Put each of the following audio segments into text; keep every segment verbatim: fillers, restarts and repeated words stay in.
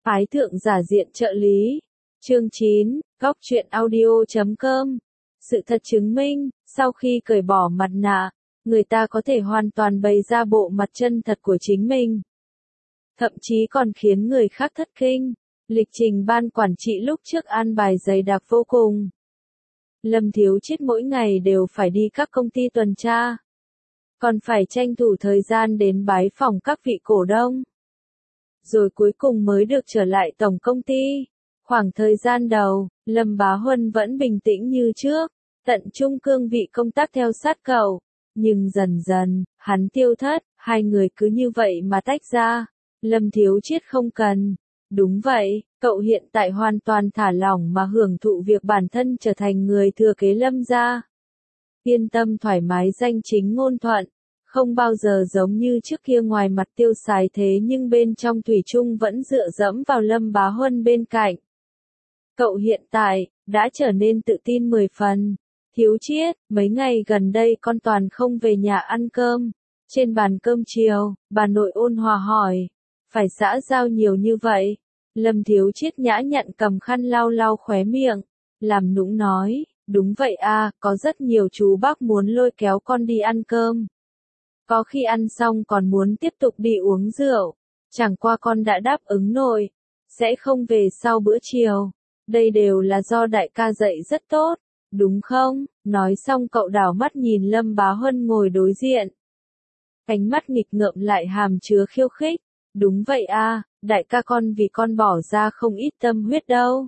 Ái thượng giả diện trợ lý. Chương chín, Góc truyện audio chấm com. Sự thật chứng minh, sau khi cởi bỏ mặt nạ, người ta có thể hoàn toàn bày ra bộ mặt chân thật của chính mình. Thậm chí còn khiến người khác thất kinh. Lịch trình ban quản trị lúc trước an bài dày đặc vô cùng. Lâm Thiếu Chiết mỗi ngày đều phải đi các công ty tuần tra. Còn phải tranh thủ thời gian đến bái phỏng các vị cổ đông. Rồi cuối cùng mới được trở lại tổng công ty. Khoảng thời gian đầu, Lâm Bá Huân vẫn bình tĩnh như trước, tận trung cương vị công tác theo sát cậu. Nhưng dần dần, hắn tiêu thất, hai người cứ như vậy mà tách ra. Lâm Thiếu Chiết không cần. Đúng vậy, cậu hiện tại hoàn toàn thả lỏng mà hưởng thụ việc bản thân trở thành người thừa kế Lâm gia. Yên tâm thoải mái danh chính ngôn thuận, không bao giờ giống như trước kia ngoài mặt tiêu xài thế nhưng bên trong thủy chung vẫn dựa dẫm vào Lâm Bá Huân bên cạnh. Cậu hiện tại, đã trở nên tự tin mười phần. Thiếu Chiết, mấy ngày gần đây con toàn không về nhà ăn cơm. Trên bàn cơm chiều, bà nội ôn hòa hỏi. Phải xã giao nhiều như vậy. Lâm Thiếu Chiết nhã nhặn cầm khăn lau lau khóe miệng. Làm nũng nói, đúng vậy à, có rất nhiều chú bác muốn lôi kéo con đi ăn cơm. Có khi ăn xong còn muốn tiếp tục đi uống rượu. Chẳng qua con đã đáp ứng nội. Sẽ không về sau bữa chiều. Đây đều là do đại ca dạy rất tốt. Đúng không? Nói xong cậu đảo mắt nhìn Lâm Bá Huân ngồi đối diện. Ánh mắt nghịch ngợm lại hàm chứa khiêu khích. Đúng vậy à, đại ca con vì con bỏ ra không ít tâm huyết đâu.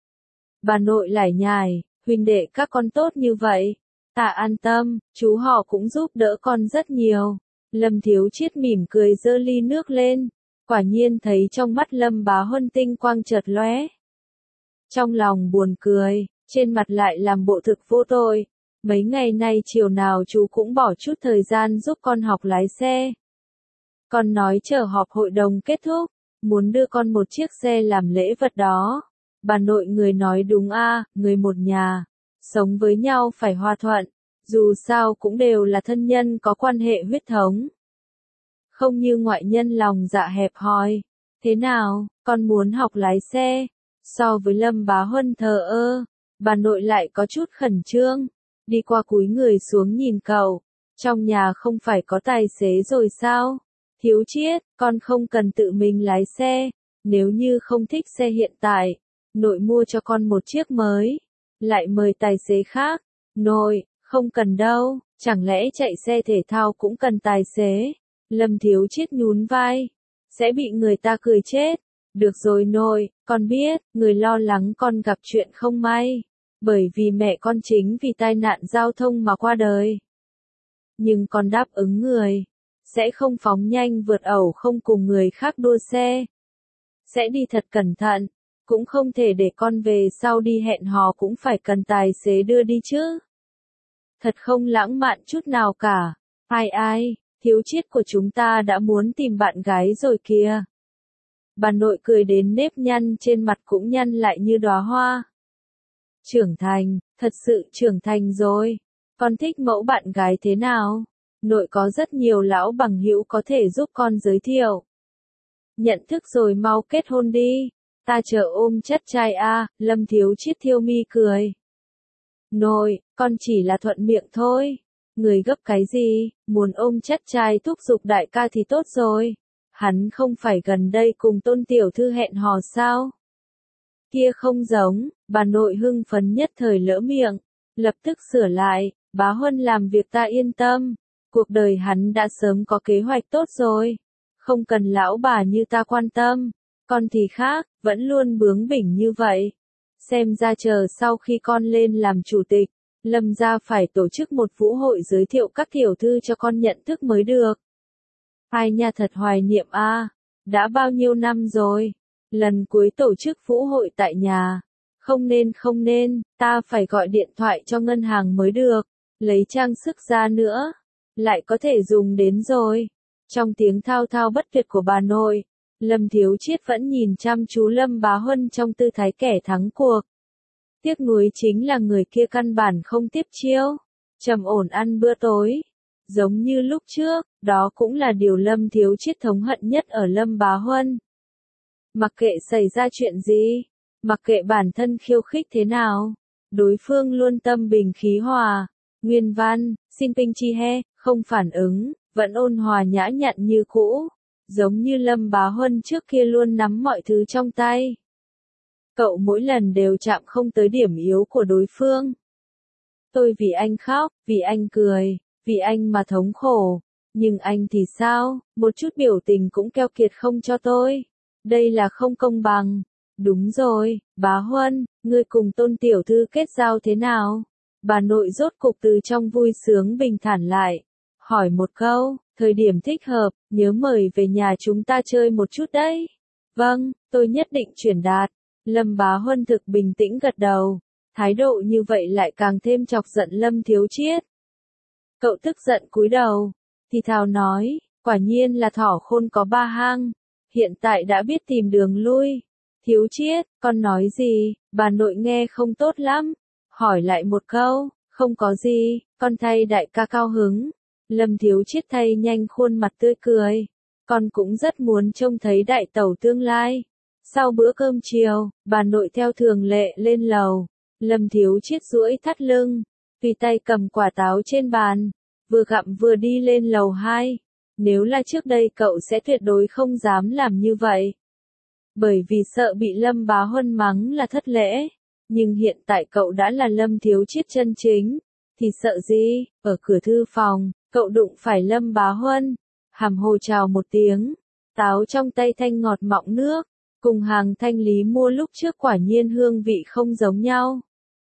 Bà nội lải nhải, huynh đệ các con tốt như vậy. Ta an tâm, chú họ cũng giúp đỡ con rất nhiều. Lâm Thiếu Chiết mỉm cười giơ ly nước lên. Quả nhiên thấy trong mắt Lâm Bá Huân tinh quang chợt lóe. Trong lòng buồn cười, trên mặt lại làm bộ thực vô tội. Mấy ngày nay chiều nào chú cũng bỏ chút thời gian giúp con học lái xe. Con nói chờ họp hội đồng kết thúc, muốn đưa con một chiếc xe làm lễ vật đó. Bà nội người nói đúng a, người một nhà, sống với nhau phải hòa thuận, dù sao cũng đều là thân nhân có quan hệ huyết thống. Không như ngoại nhân lòng dạ hẹp hòi. Thế nào, con muốn học lái xe? So với Lâm Bá Huân thờ ơ, bà nội lại có chút khẩn trương. Đi qua cúi người xuống nhìn cậu. Trong nhà không phải có tài xế rồi sao? Thiếu Chiết, con không cần tự mình lái xe. Nếu như không thích xe hiện tại, nội mua cho con một chiếc mới. Lại mời tài xế khác. Nội, không cần đâu, chẳng lẽ chạy xe thể thao cũng cần tài xế? Lâm Thiếu Chiết nhún vai. Sẽ bị người ta cười chết. Được rồi nội, con biết, người lo lắng con gặp chuyện không may. Bởi vì mẹ con chính vì tai nạn giao thông mà qua đời. Nhưng con đáp ứng người. Sẽ không phóng nhanh vượt ẩu không cùng người khác đua xe. Sẽ đi thật cẩn thận. Cũng không thể để con về sau đi hẹn hò cũng phải cần tài xế đưa đi chứ. Thật không lãng mạn chút nào cả. Ai ai, Thiếu Chiết của chúng ta đã muốn tìm bạn gái rồi kìa. Bà nội cười đến nếp nhăn trên mặt cũng nhăn lại như đóa hoa. Trưởng thành, thật sự trưởng thành rồi. Con thích mẫu bạn gái thế nào? Nội có rất nhiều lão bằng hữu có thể giúp con giới thiệu. Nhận thức rồi mau kết hôn đi. Ta chờ ôm chất trai a. Lâm Thiếu Chiết thiêu mi cười. Nội, con chỉ là thuận miệng thôi. Người gấp cái gì, muốn ôm chất trai thúc giục đại ca thì tốt rồi. Hắn không phải gần đây cùng Tôn tiểu thư hẹn hò sao? Kia không giống, bà nội hưng phấn nhất thời lỡ miệng, lập tức sửa lại, Bá Huân làm việc ta yên tâm, cuộc đời hắn đã sớm có kế hoạch tốt rồi, không cần lão bà như ta quan tâm, con thì khác, vẫn luôn bướng bỉnh như vậy. Xem ra chờ sau khi con lên làm chủ tịch, Lâm gia phải tổ chức một vũ hội giới thiệu các tiểu thư cho con nhận thức mới được. Ai nha thật hoài niệm a, à, đã bao nhiêu năm rồi, lần cuối tổ chức vũ hội tại nhà, không nên không nên, ta phải gọi điện thoại cho ngân hàng mới được, lấy trang sức ra nữa, lại có thể dùng đến rồi. Trong tiếng thao thao bất tuyệt của bà nội, Lâm Thiếu Chiết vẫn nhìn chăm chú Lâm Bá Huân trong tư thái kẻ thắng cuộc. Tiếc nuối chính là người kia căn bản không tiếp chiêu, trầm ổn ăn bữa tối. Giống như lúc trước, đó cũng là điều Lâm Thiếu Chiết thống hận nhất ở Lâm Bá Huân. Mặc kệ xảy ra chuyện gì, mặc kệ bản thân khiêu khích thế nào, đối phương luôn tâm bình khí hòa. Nguyên văn, Xin Pinh Chi He, không phản ứng, vẫn ôn hòa nhã nhặn như cũ, giống như Lâm Bá Huân trước kia luôn nắm mọi thứ trong tay. Cậu mỗi lần đều chạm không tới điểm yếu của đối phương. Tôi vì anh khóc, vì anh cười, vì anh mà thống khổ. Nhưng anh thì sao, một chút biểu tình cũng keo kiệt không cho tôi. Đây là không công bằng. Đúng rồi, Bá Huân, ngươi cùng Tôn tiểu thư kết giao thế nào? Bà nội rốt cục từ trong vui sướng bình thản lại. Hỏi một câu, thời điểm thích hợp, nhớ mời về nhà chúng ta chơi một chút đấy. Vâng, tôi nhất định chuyển đạt. Lâm Bá Huân thực bình tĩnh gật đầu. Thái độ như vậy lại càng thêm chọc giận Lâm Thiếu Chiết. Cậu tức giận cúi đầu, thì thào nói, quả nhiên là thỏ khôn có ba hang, hiện tại đã biết tìm đường lui. Thiếu Chiết, con nói gì, bà nội nghe không tốt lắm. Hỏi lại một câu, không có gì, con thay đại ca cao hứng. Lâm Thiếu Chiết thay nhanh khuôn mặt tươi cười. Con cũng rất muốn trông thấy đại tẩu tương lai. Sau bữa cơm chiều, bà nội theo thường lệ lên lầu. Lâm Thiếu Chiết duỗi thắt lưng, tùy tay cầm quả táo trên bàn, vừa gặm vừa đi lên lầu hai. Nếu là trước đây cậu sẽ tuyệt đối không dám làm như vậy. Bởi vì sợ bị Lâm Bá Huân mắng là thất lễ. Nhưng hiện tại cậu đã là Lâm Thiếu Chiết chân chính, thì sợ gì? Ở cửa thư phòng, cậu đụng phải Lâm Bá Huân, hàm hồ chào một tiếng, táo trong tay thanh ngọt mọng nước, cùng hàng thanh lý mua lúc trước quả nhiên hương vị không giống nhau.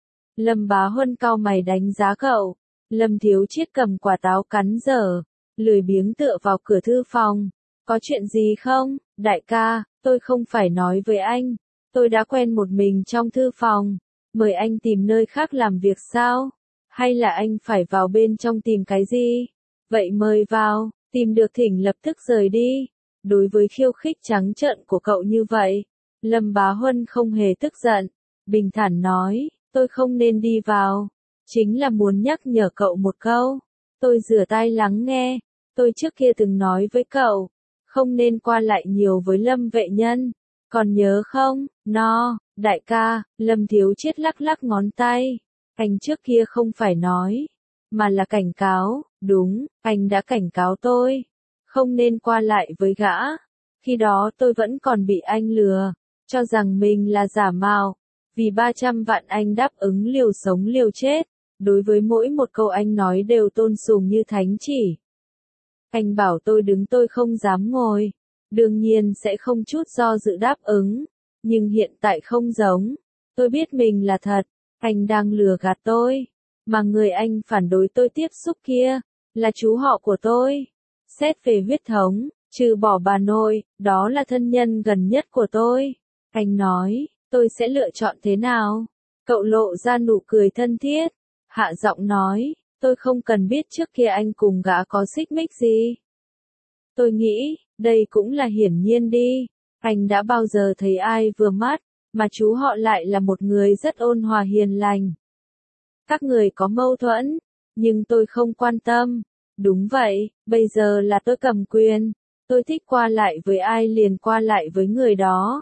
Lâm Bá Huân cau mày đánh giá cậu, Lâm Thiếu Chiết cầm quả táo cắn dở, lười biếng tựa vào cửa thư phòng. Có chuyện gì không, đại ca, tôi không phải nói với anh, tôi đã quen một mình trong thư phòng, mời anh tìm nơi khác làm việc sao? Hay là anh phải vào bên trong tìm cái gì? Vậy mời vào, tìm được thỉnh lập tức rời đi. Đối với khiêu khích trắng trợn của cậu như vậy, Lâm Bá Huân không hề tức giận, bình thản nói, tôi không nên đi vào, chính là muốn nhắc nhở cậu một câu. Tôi rửa tai lắng nghe, tôi trước kia từng nói với cậu, không nên qua lại nhiều với Lâm vệ nhân, còn nhớ không? No, đại ca, Lâm Thiếu Chiết lắc lắc ngón tay, anh trước kia không phải nói, mà là cảnh cáo, đúng, anh đã cảnh cáo tôi, không nên qua lại với gã. Khi đó tôi vẫn còn bị anh lừa, cho rằng mình là giả mạo, vì ba trăm vạn anh đáp ứng liều sống liều chết, đối với mỗi một câu anh nói đều tôn sùng như thánh chỉ. Anh bảo tôi đứng tôi không dám ngồi, đương nhiên sẽ không chút do dự đáp ứng, nhưng hiện tại không giống, tôi biết mình là thật, anh đang lừa gạt tôi, mà người anh phản đối tôi tiếp xúc kia, là chú họ của tôi. Xét về huyết thống, trừ bỏ bà nội, đó là thân nhân gần nhất của tôi. Anh nói, tôi sẽ lựa chọn thế nào? Cậu lộ ra nụ cười thân thiết, hạ giọng nói, tôi không cần biết trước kia anh cùng gã có xích mích gì. Tôi nghĩ, đây cũng là hiển nhiên đi, anh đã bao giờ thấy ai vừa mắt, mà chú họ lại là một người rất ôn hòa hiền lành. Các người có mâu thuẫn, nhưng tôi không quan tâm. Đúng vậy, bây giờ là tôi cầm quyền, tôi thích qua lại với ai liền qua lại với người đó.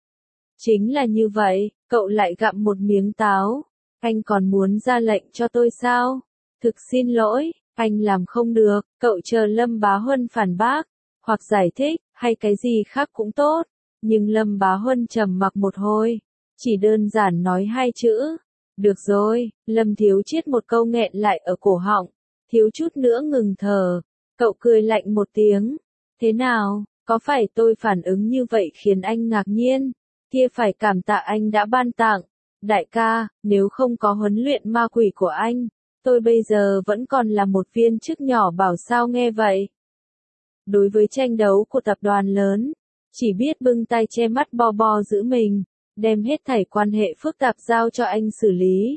Chính là như vậy, cậu lại gặm một miếng táo, anh còn muốn ra lệnh cho tôi sao? Thực xin lỗi, anh làm không được, cậu chờ Lâm Bá Huân phản bác, hoặc giải thích, hay cái gì khác cũng tốt. Nhưng Lâm Bá Huân trầm mặc một hồi, chỉ đơn giản nói hai chữ. Được rồi, Lâm Thiếu Chiết một câu nghẹn lại ở cổ họng, thiếu chút nữa ngừng thở. Cậu cười lạnh một tiếng. Thế nào, có phải tôi phản ứng như vậy khiến anh ngạc nhiên? Kia phải cảm tạ anh đã ban tặng. Đại ca, nếu không có huấn luyện ma quỷ của anh, tôi bây giờ vẫn còn là một viên chức nhỏ bảo sao nghe vậy. Đối với tranh đấu của tập đoàn lớn, chỉ biết bưng tay che mắt bo bo giữ mình, đem hết thảy quan hệ phức tạp giao cho anh xử lý.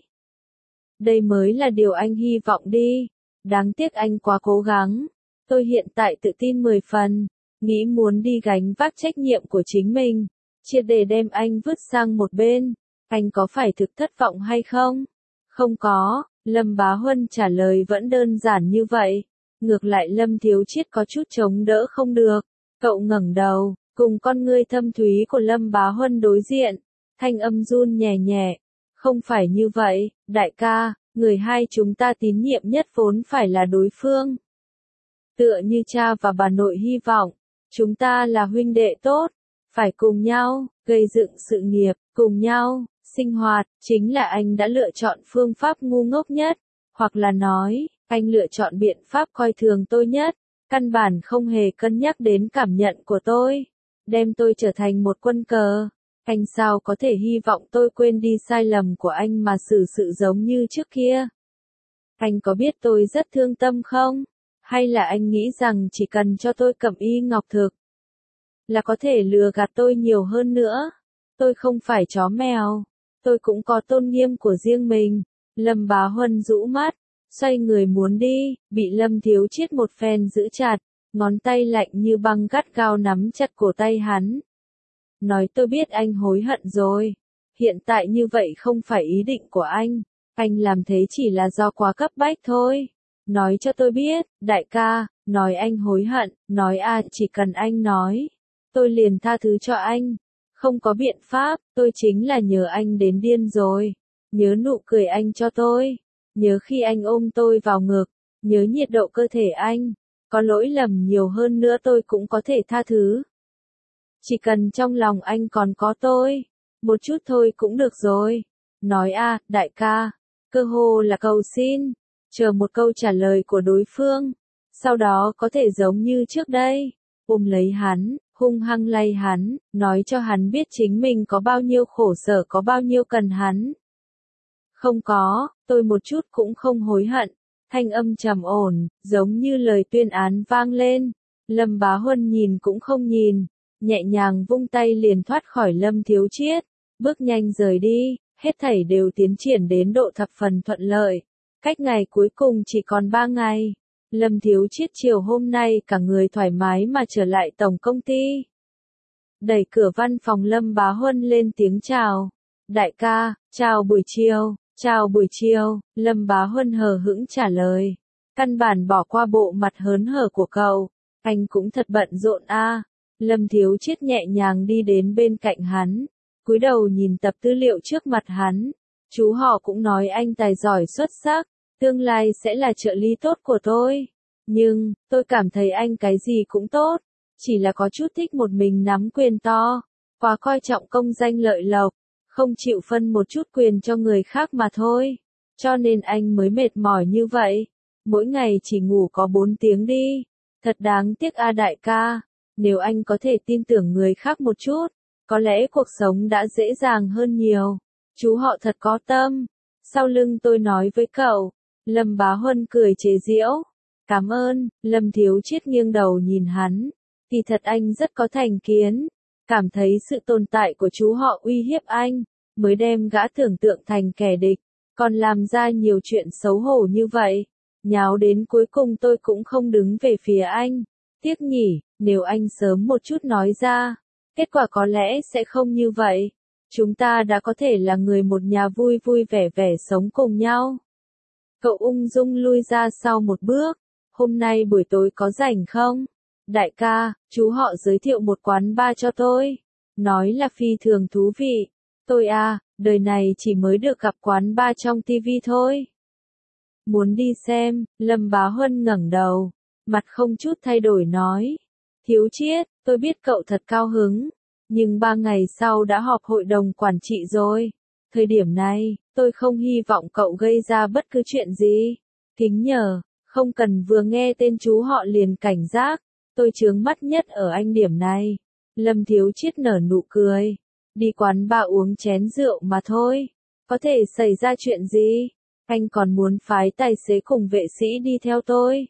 Đây mới là điều anh hy vọng đi. Đáng tiếc anh quá cố gắng. Tôi hiện tại tự tin mười phần, nghĩ muốn đi gánh vác trách nhiệm của chính mình, triệt để đem anh vứt sang một bên. Anh có phải thực thất vọng hay không? Không có, Lâm Bá Huân trả lời vẫn đơn giản như vậy. Ngược lại Lâm Thiếu Chiết có chút chống đỡ không được. Cậu ngẩng đầu, cùng con ngươi thâm thúy của Lâm Bá Huân đối diện, thanh âm run nhẹ nhẹ. Không phải như vậy, đại ca, người hai chúng ta tín nhiệm nhất vốn phải là đối phương. Tựa như cha và bà nội hy vọng, chúng ta là huynh đệ tốt, phải cùng nhau, gây dựng sự nghiệp, cùng nhau, sinh hoạt, chính là anh đã lựa chọn phương pháp ngu ngốc nhất, hoặc là nói, anh lựa chọn biện pháp coi thường tôi nhất, căn bản không hề cân nhắc đến cảm nhận của tôi, đem tôi trở thành một quân cờ. Anh sao có thể hy vọng tôi quên đi sai lầm của anh mà xử sự giống như trước kia? Anh có biết tôi rất thương tâm không? Hay là anh nghĩ rằng chỉ cần cho tôi cẩm y ngọc thực là có thể lừa gạt tôi nhiều hơn nữa? Tôi không phải chó mèo, tôi cũng có tôn nghiêm của riêng mình. Lâm Bá Huân rũ mắt, xoay người muốn đi, bị Lâm Thiếu Chiết một phen giữ chặt, ngón tay lạnh như băng gắt gao nắm chặt cổ tay hắn. Nói tôi biết anh hối hận rồi. Hiện tại như vậy không phải ý định của anh. Anh làm thế chỉ là do quá cấp bách thôi. Nói cho tôi biết, đại ca, nói anh hối hận, nói à chỉ cần anh nói. Tôi liền tha thứ cho anh. Không có biện pháp, tôi chính là nhớ anh đến điên rồi. Nhớ nụ cười anh cho tôi. Nhớ khi anh ôm tôi vào ngực. Nhớ nhiệt độ cơ thể anh. Có lỗi lầm nhiều hơn nữa tôi cũng có thể tha thứ. Chỉ cần trong lòng anh còn có tôi, một chút thôi cũng được rồi. Nói a, đại ca, cơ hồ là cầu xin, chờ một câu trả lời của đối phương, sau đó có thể giống như trước đây, ôm lấy hắn, hung hăng lay hắn, nói cho hắn biết chính mình có bao nhiêu khổ sở có bao nhiêu cần hắn. Không có, tôi một chút cũng không hối hận, thanh âm trầm ổn, giống như lời tuyên án vang lên. Lâm Bá Huân nhìn cũng không nhìn, nhẹ nhàng vung tay liền thoát khỏi Lâm Thiếu Chiết, bước nhanh rời đi, hết thảy đều tiến triển đến độ thập phần thuận lợi. Cách ngày cuối cùng chỉ còn ba ngày, Lâm Thiếu Chiết chiều hôm nay cả người thoải mái mà trở lại tổng công ty. Đẩy cửa văn phòng Lâm Bá Huân lên tiếng chào. Đại ca, chào buổi chiều, chào buổi chiều, Lâm Bá Huân hờ hững trả lời. Căn bản bỏ qua bộ mặt hớn hở của cậu, anh cũng thật bận rộn a. Lâm Thiếu Chiết nhẹ nhàng đi đến bên cạnh hắn, cúi đầu nhìn tập tư liệu trước mặt hắn. Chú họ cũng nói anh tài giỏi xuất sắc, tương lai sẽ là trợ lý tốt của tôi. Nhưng, tôi cảm thấy anh cái gì cũng tốt, chỉ là có chút thích một mình nắm quyền to, quá coi trọng công danh lợi lộc, không chịu phân một chút quyền cho người khác mà thôi. Cho nên anh mới mệt mỏi như vậy, mỗi ngày chỉ ngủ có bốn tiếng đi. Thật đáng tiếc a đại ca. Nếu anh có thể tin tưởng người khác một chút, có lẽ cuộc sống đã dễ dàng hơn nhiều. Chú họ thật có tâm. Sau lưng tôi nói với cậu. Lâm Bá Huân cười chế giễu. Cảm ơn. Lâm Thiếu Chiết nghiêng đầu nhìn hắn. Thì thật anh rất có thành kiến. Cảm thấy sự tồn tại của chú họ uy hiếp anh, mới đem gã tưởng tượng thành kẻ địch, còn làm ra nhiều chuyện xấu hổ như vậy. Nháo đến cuối cùng tôi cũng không đứng về phía anh. Tiếc nhỉ, nếu anh sớm một chút nói ra, kết quả có lẽ sẽ không như vậy. Chúng ta đã có thể là người một nhà vui vui vẻ vẻ sống cùng nhau. Cậu ung dung lui ra sau một bước. Hôm nay buổi tối có rảnh không? Đại ca, chú họ giới thiệu một quán bar cho tôi. Nói là phi thường thú vị. Tôi à, đời này chỉ mới được gặp quán bar trong tivi thôi. Muốn đi xem, Lâm Bá Huân ngẩng đầu, mặt không chút thay đổi nói. Thiếu Chiết, tôi biết cậu thật cao hứng, nhưng ba ngày sau đã họp hội đồng quản trị rồi. Thời điểm này, tôi không hy vọng cậu gây ra bất cứ chuyện gì. Kính nhờ, không cần vừa nghe tên chú họ liền cảnh giác, tôi chướng mắt nhất ở anh điểm này. Lâm Thiếu Chiết nở nụ cười, đi quán bar uống chén rượu mà thôi, có thể xảy ra chuyện gì? Anh còn muốn phái tài xế cùng vệ sĩ đi theo tôi.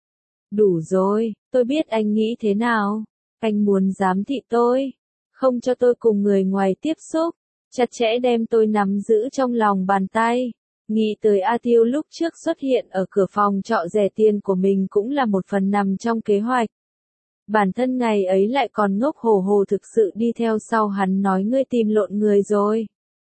Đủ rồi, tôi biết anh nghĩ thế nào. Anh muốn giám thị tôi, không cho tôi cùng người ngoài tiếp xúc, chặt chẽ đem tôi nắm giữ trong lòng bàn tay. Nghĩ tới A Tiêu lúc trước xuất hiện ở cửa phòng trọ rẻ tiền của mình cũng là một phần nằm trong kế hoạch. Bản thân ngày ấy lại còn ngốc hồ hồ thực sự đi theo sau hắn nói ngươi tìm lộn người rồi.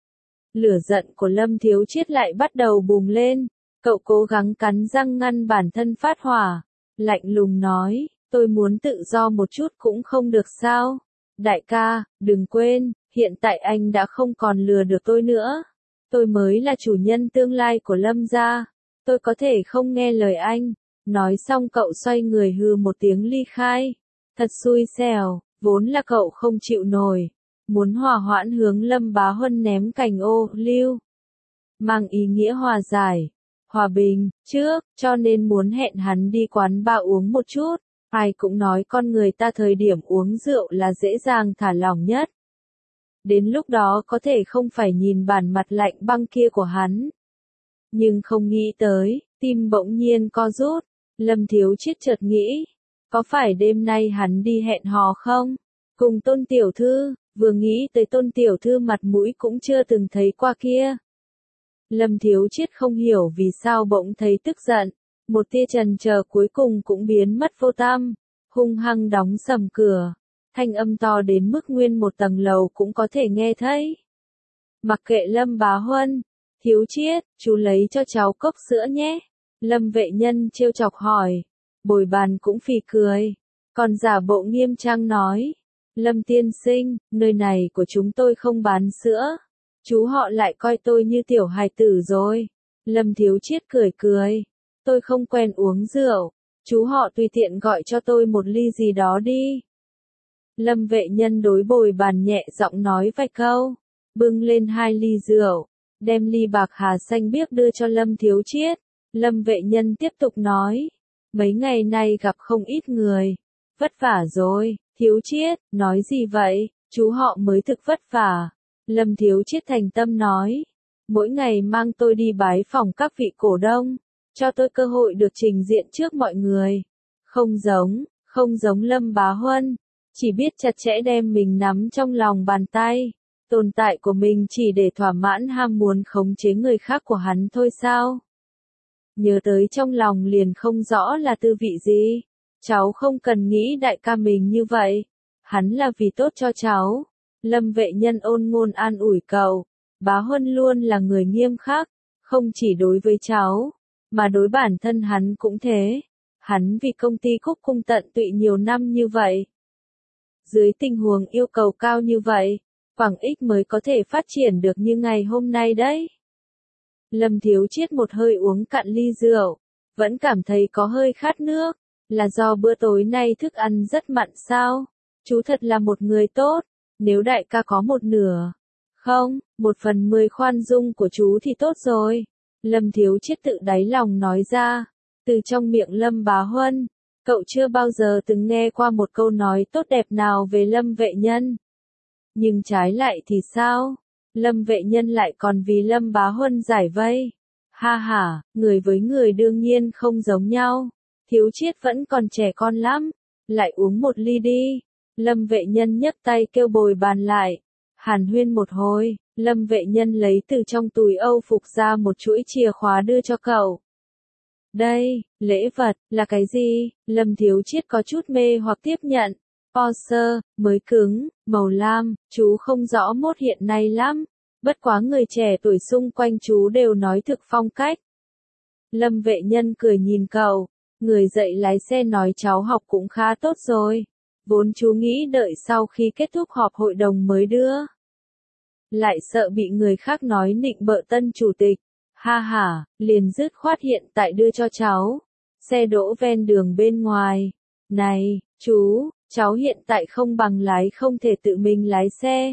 Lửa giận của Lâm Thiếu Chiết lại bắt đầu bùng lên, cậu cố gắng cắn răng ngăn bản thân phát hỏa, lạnh lùng nói, tôi muốn tự do một chút cũng không được sao, Đại ca, đừng quên, hiện tại anh đã không còn lừa được tôi nữa. Tôi mới là chủ nhân tương lai của Lâm gia. Tôi có thể không nghe lời anh. Nói xong cậu xoay người hừ một tiếng ly khai. Thật xui xẻo, vốn là cậu không chịu nổi. Muốn hòa hoãn hướng Lâm Bá Huân ném cành ô liu. Mang ý nghĩa hòa giải, hòa bình, trước, cho nên muốn hẹn hắn đi quán bar uống một chút. Ai cũng nói con người ta thời điểm uống rượu là dễ dàng thả lỏng nhất. Đến lúc đó có thể không phải nhìn bản mặt lạnh băng kia của hắn. Nhưng không nghĩ tới, tim bỗng nhiên co rút. Lâm Thiếu Chiết chợt nghĩ, có phải đêm nay hắn đi hẹn hò không? Cùng Tôn tiểu thư, vừa nghĩ tới Tôn tiểu thư mặt mũi cũng chưa từng thấy qua kia. Lâm Thiếu Chiết không hiểu vì sao bỗng thấy tức giận, một tia chần chờ cuối cùng cũng biến mất vô tăm, hung hăng đóng sầm cửa, thanh âm to đến mức nguyên một tầng lầu cũng có thể nghe thấy. Mặc kệ Lâm Bá Huân, Thiếu Chiết, chú lấy cho cháu cốc sữa nhé. Lâm Vệ Nhân trêu chọc hỏi, bồi bàn cũng phì cười, còn giả bộ nghiêm trang nói, Lâm tiên sinh, nơi này của chúng tôi không bán sữa. Chú họ lại coi tôi như tiểu hài tử rồi. Lâm Thiếu Chiết cười cười. Tôi không quen uống rượu. Chú họ tùy tiện gọi cho tôi một ly gì đó đi. Lâm Vệ Nhân đối bồi bàn nhẹ giọng nói vài câu. Bưng lên hai ly rượu. Đem ly bạc hà xanh biếc đưa cho Lâm Thiếu Chiết. Lâm Vệ Nhân tiếp tục nói. Mấy ngày nay gặp không ít người. Vất vả rồi. Thiếu Chiết, nói gì vậy? Chú họ mới thực vất vả. Lâm Thiếu Chiết thành tâm nói, mỗi ngày mang tôi đi bái phòng các vị cổ đông, cho tôi cơ hội được trình diện trước mọi người. Không giống, không giống Lâm Bá Huân, chỉ biết chặt chẽ đem mình nắm trong lòng bàn tay. Tồn tại của mình chỉ để thỏa mãn ham muốn khống chế người khác của hắn thôi sao? Nhớ tới trong lòng liền không rõ là tư vị gì. Cháu không cần nghĩ đại ca mình như vậy. Hắn là vì tốt cho cháu. Lâm Vệ Nhân ôn ngôn an ủi cậu, Bá Huân luôn là người nghiêm khắc, không chỉ đối với cháu, mà đối bản thân hắn cũng thế. Hắn vì công ty Cúc Cung tận tụy nhiều năm như vậy. Dưới tình huống yêu cầu cao như vậy, Quảng Ích mới có thể phát triển được như ngày hôm nay đấy. Lâm Thiếu Chiết một hơi uống cạn ly rượu, vẫn cảm thấy có hơi khát nước, là do bữa tối nay thức ăn rất mặn sao? Chú thật là một người tốt. Nếu đại ca có một nửa, không, một phần mười khoan dung của chú thì tốt rồi. Lâm Thiếu Chiết tự đáy lòng nói ra, từ trong miệng Lâm Bá Huân, cậu chưa bao giờ từng nghe qua một câu nói tốt đẹp nào về Lâm Vệ Nhân. Nhưng trái lại thì sao? Lâm Vệ Nhân lại còn vì Lâm Bá Huân giải vây. Ha ha, người với người đương nhiên không giống nhau. Thiếu Chiết vẫn còn trẻ con lắm, lại uống một ly đi. Lâm Vệ Nhân nhấc tay kêu bồi bàn lại. Hàn huyên một hồi, Lâm Vệ Nhân lấy từ trong túi Âu phục ra một chuỗi chìa khóa đưa cho cậu. Đây, lễ vật, là cái gì? Lâm Thiếu Chiết có chút mê hoặc tiếp nhận. Porsche, mới cứng, màu lam, chú không rõ mốt hiện nay lắm. Bất quá người trẻ tuổi xung quanh chú đều nói thực phong cách. Lâm Vệ Nhân cười nhìn cậu. Người dạy lái xe nói cháu học cũng khá tốt rồi. Vốn chú nghĩ đợi sau khi kết thúc họp hội đồng mới đưa. Lại sợ bị người khác nói nịnh bợ tân chủ tịch. Ha ha, liền dứt khoát hiện tại đưa cho cháu. Xe đỗ ven đường bên ngoài. Này, chú, cháu hiện tại không bằng lái không thể tự mình lái xe.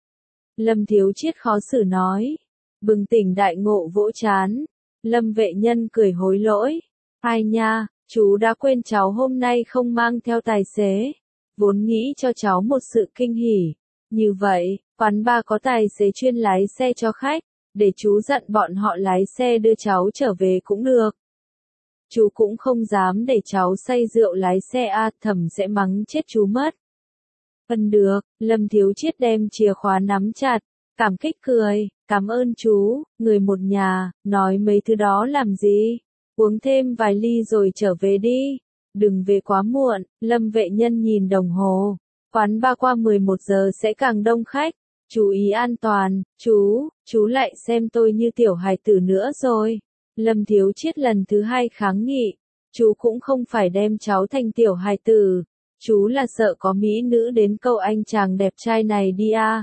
Lâm Thiếu Chiết khó xử nói. Bừng tỉnh đại ngộ vỗ chán. Lâm Vệ Nhân cười hối lỗi. Ai nha, chú đã quên cháu hôm nay không mang theo tài xế. Vốn nghĩ cho cháu một sự kinh hỉ. Như vậy, quán bar có tài xế chuyên lái xe cho khách, để chú dặn bọn họ lái xe đưa cháu trở về cũng được. Chú cũng không dám để cháu say rượu lái xe a, Thẩm sẽ mắng chết chú mất. Vâng được, Lâm Thiếu Chiết đem chìa khóa nắm chặt, cảm kích cười, cảm ơn chú, người một nhà, nói mấy thứ đó làm gì, uống thêm vài ly rồi trở về đi. Đừng về quá muộn, Lâm Vệ Nhân nhìn đồng hồ. Quán bar qua mười một giờ sẽ càng đông khách. Chú ý an toàn, chú, chú lại xem tôi như tiểu hài tử nữa rồi. Lâm Thiếu Chiết lần thứ hai kháng nghị. Chú cũng không phải đem cháu thành tiểu hài tử. Chú là sợ có mỹ nữ đến câu anh chàng đẹp trai này đi à.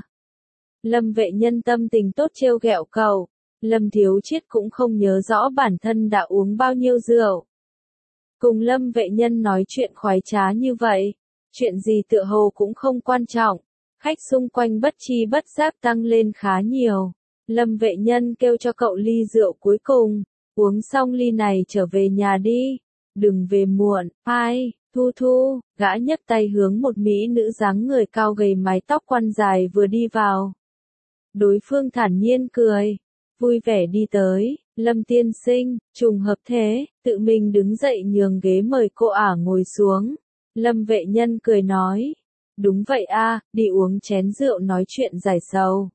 Lâm Vệ Nhân tâm tình tốt trêu ghẹo cậu. Lâm Thiếu Chiết cũng không nhớ rõ bản thân đã uống bao nhiêu rượu. Cùng Lâm Vệ Nhân nói chuyện khoái trá như vậy, chuyện gì tựa hồ cũng không quan trọng. Khách xung quanh bất chi bất giác tăng lên khá nhiều. Lâm Vệ Nhân kêu cho cậu ly rượu cuối cùng, uống xong ly này trở về nhà đi, đừng về muộn. Ai, Thu Thu, gã nhấc tay hướng một mỹ nữ dáng người cao gầy mái tóc quăn dài vừa đi vào. Đối phương thản nhiên cười, vui vẻ đi tới. Lâm tiên sinh, trùng hợp thế, tự mình đứng dậy nhường ghế mời cô ả ngồi xuống. Lâm Vệ Nhân cười nói, đúng vậy a, đi uống chén rượu nói chuyện giải sầu.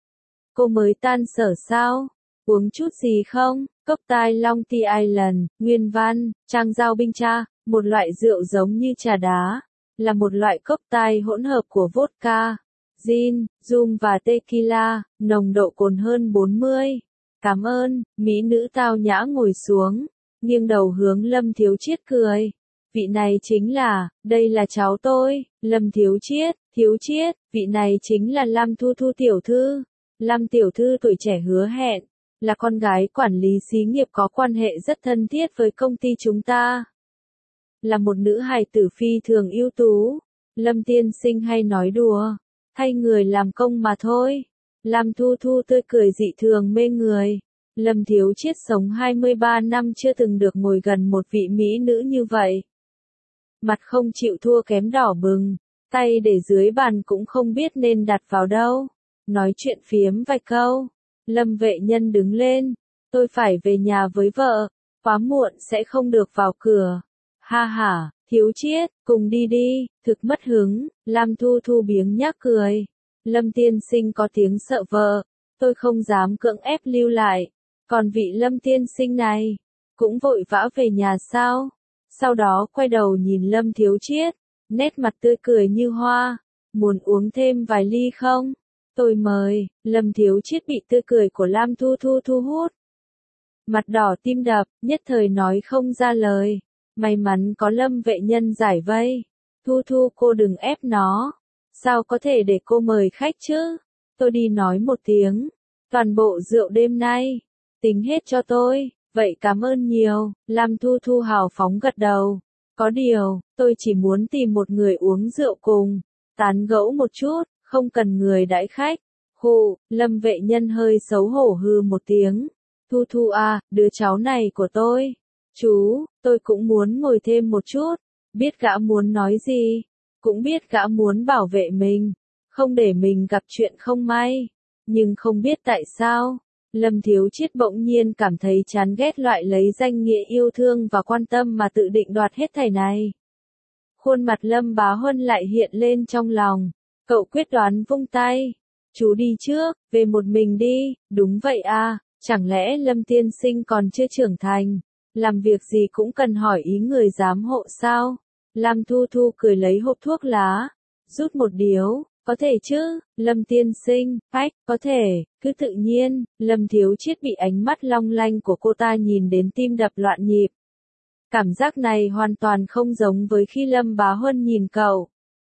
Cô mới tan sở sao? Uống chút gì không? Cốc tai Long Tea Island, nguyên văn, trang giao binh cha, một loại rượu giống như trà đá, là một loại cốc tai hỗn hợp của vodka, gin, rum và tequila, nồng độ cồn hơn bốn mươi. Cảm ơn, mỹ nữ tao nhã ngồi xuống, nghiêng đầu hướng Lâm Thiếu Chiết cười. Vị này chính là, đây là cháu tôi, Lâm Thiếu Chiết, Thiếu Chiết, vị này chính là Lam Thu Thu tiểu thư. Lam tiểu thư tuổi trẻ hứa hẹn, là con gái quản lý xí nghiệp có quan hệ rất thân thiết với công ty chúng ta. Là một nữ hài tử phi thường ưu tú, Lâm tiên sinh hay nói đùa, thay người làm công mà thôi. Lam Thu Thu tươi cười dị thường mê người. Lâm Thiếu Chiết sống hai mươi ba năm chưa từng được ngồi gần một vị mỹ nữ như vậy. Mặt không chịu thua kém đỏ bừng, tay để dưới bàn cũng không biết nên đặt vào đâu. Nói chuyện phiếm vài câu, Lâm Vệ Nhân đứng lên, tôi phải về nhà với vợ, quá muộn sẽ không được vào cửa. Ha ha, Thiếu Chiết, cùng đi đi, thực mất hứng. Lam Thu Thu biếng nhác cười. Lâm tiên sinh có tiếng sợ vợ, tôi không dám cưỡng ép lưu lại. Còn vị Lâm tiên sinh này, cũng vội vã về nhà sao? Sau đó quay đầu nhìn Lâm Thiếu Chiết, nét mặt tươi cười như hoa. Muốn uống thêm vài ly không? Tôi mời. Lâm Thiếu Chiết bị tươi cười của Lam Thu Thu thu hút. Mặt đỏ tim đập, nhất thời nói không ra lời. May mắn có Lâm Vệ Nhân giải vây. Thu Thu cô đừng ép nó. Sao có thể để cô mời khách chứ? Tôi đi nói một tiếng. Toàn bộ rượu đêm nay, tính hết cho tôi. Vậy cảm ơn nhiều. Lam Thu Thu hào phóng gật đầu. Có điều, tôi chỉ muốn tìm một người uống rượu cùng. Tán gẫu một chút, không cần người đãi khách. Hù, Lâm Vệ Nhân hơi xấu hổ hư một tiếng. Thu Thu à, đứa cháu này của tôi. Chú, tôi cũng muốn ngồi thêm một chút. Biết gã muốn nói gì. Cũng biết gã muốn bảo vệ mình, không để mình gặp chuyện không may. Nhưng không biết tại sao, Lâm Thiếu Chiết bỗng nhiên cảm thấy chán ghét loại lấy danh nghĩa yêu thương và quan tâm mà tự định đoạt hết thảy này. Khuôn mặt Lâm Bá Huân lại hiện lên trong lòng. Cậu quyết đoán vung tay. Chú đi trước, về một mình đi. Đúng vậy à, chẳng lẽ Lâm tiên sinh còn chưa trưởng thành, làm việc gì cũng cần hỏi ý người giám hộ sao? Lam Thu Thu cười lấy hộp thuốc lá, rút một điếu, có thể chứ, Lâm tiên sinh, phách, có thể, cứ tự nhiên. Lâm Thiếu Chiết bị ánh mắt long lanh của cô ta nhìn đến tim đập loạn nhịp. Cảm giác này hoàn toàn không giống với khi Lâm Bá Huân nhìn cậu.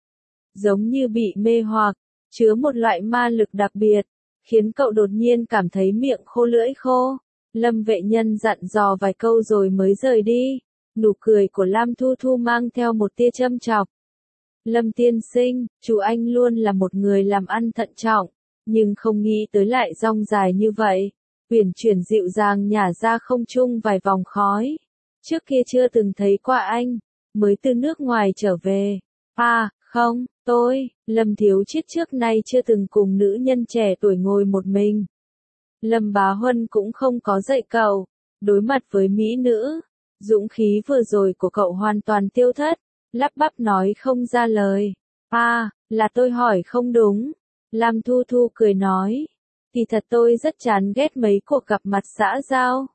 Giống như bị mê hoặc, chứa một loại ma lực đặc biệt, khiến cậu đột nhiên cảm thấy miệng khô lưỡi khô. Lâm Vệ Nhân dặn dò vài câu rồi mới rời đi. Nụ cười của Lam Thu Thu mang theo một tia châm chọc. Lâm tiên sinh, chú anh luôn là một người làm ăn thận trọng, nhưng không nghĩ tới lại dong dài như vậy. Uyển chuyển dịu dàng nhả ra không trung vài vòng khói. Trước kia chưa từng thấy qua anh, mới từ nước ngoài trở về. À, không, tôi, Lâm Thiếu Chiết trước nay chưa từng cùng nữ nhân trẻ tuổi ngồi một mình. Lâm Bá Huân cũng không có dạy cậu, đối mặt với mỹ nữ. Dũng khí vừa rồi của cậu hoàn toàn tiêu thất, lắp bắp nói không ra lời. À, là tôi hỏi không đúng. Lam Thu Thu cười nói. Kỳ thật tôi rất chán ghét mấy cuộc gặp mặt xã giao.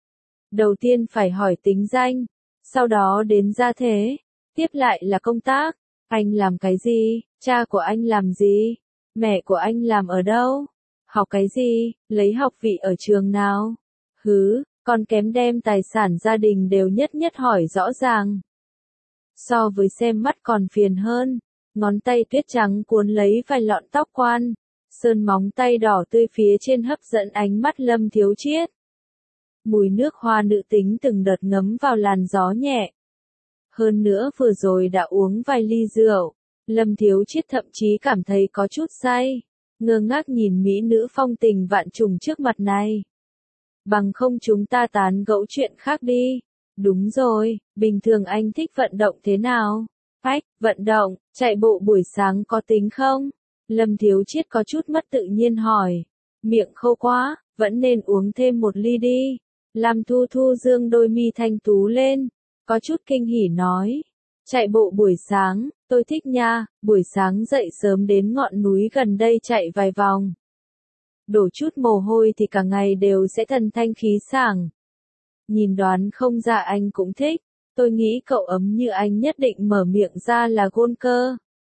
Đầu tiên phải hỏi tính danh, sau đó đến gia thế, tiếp lại là công tác. Anh làm cái gì? Cha của anh làm gì? Mẹ của anh làm ở đâu? Học cái gì? Lấy học vị ở trường nào? Hứ, còn kém đem tài sản gia đình đều nhất nhất hỏi rõ ràng. so với xem mắt còn phiền hơn. Ngón tay tuyết trắng cuốn lấy vài lọn tóc quan, sơn móng tay đỏ tươi phía trên hấp dẫn ánh mắt Lâm Thiếu Chiết. Mùi nước hoa nữ tính từng đợt ngấm vào làn gió nhẹ. Hơn nữa vừa rồi đã uống vài ly rượu, Lâm Thiếu Chiết thậm chí cảm thấy có chút say, ngơ ngác nhìn mỹ nữ phong tình vạn trùng trước mặt này. Bằng không chúng ta tán gẫu chuyện khác đi. Đúng rồi, bình thường anh thích vận động thế nào? Phách, vận động, chạy bộ buổi sáng có tính không? Lâm Thiếu Chiết có chút mất tự nhiên hỏi. Miệng khô quá, vẫn nên uống thêm một ly đi. Lam Thu Thu dương đôi mi thanh tú lên, có chút kinh hỉ nói. Chạy bộ buổi sáng, tôi thích nha, buổi sáng dậy sớm đến ngọn núi gần đây chạy vài vòng. Đổ chút mồ hôi thì cả ngày đều sẽ thần thanh khí sảng. Nhìn đoán không ra anh cũng thích, tôi nghĩ cậu ấm như anh nhất định mở miệng ra là gôn cơ.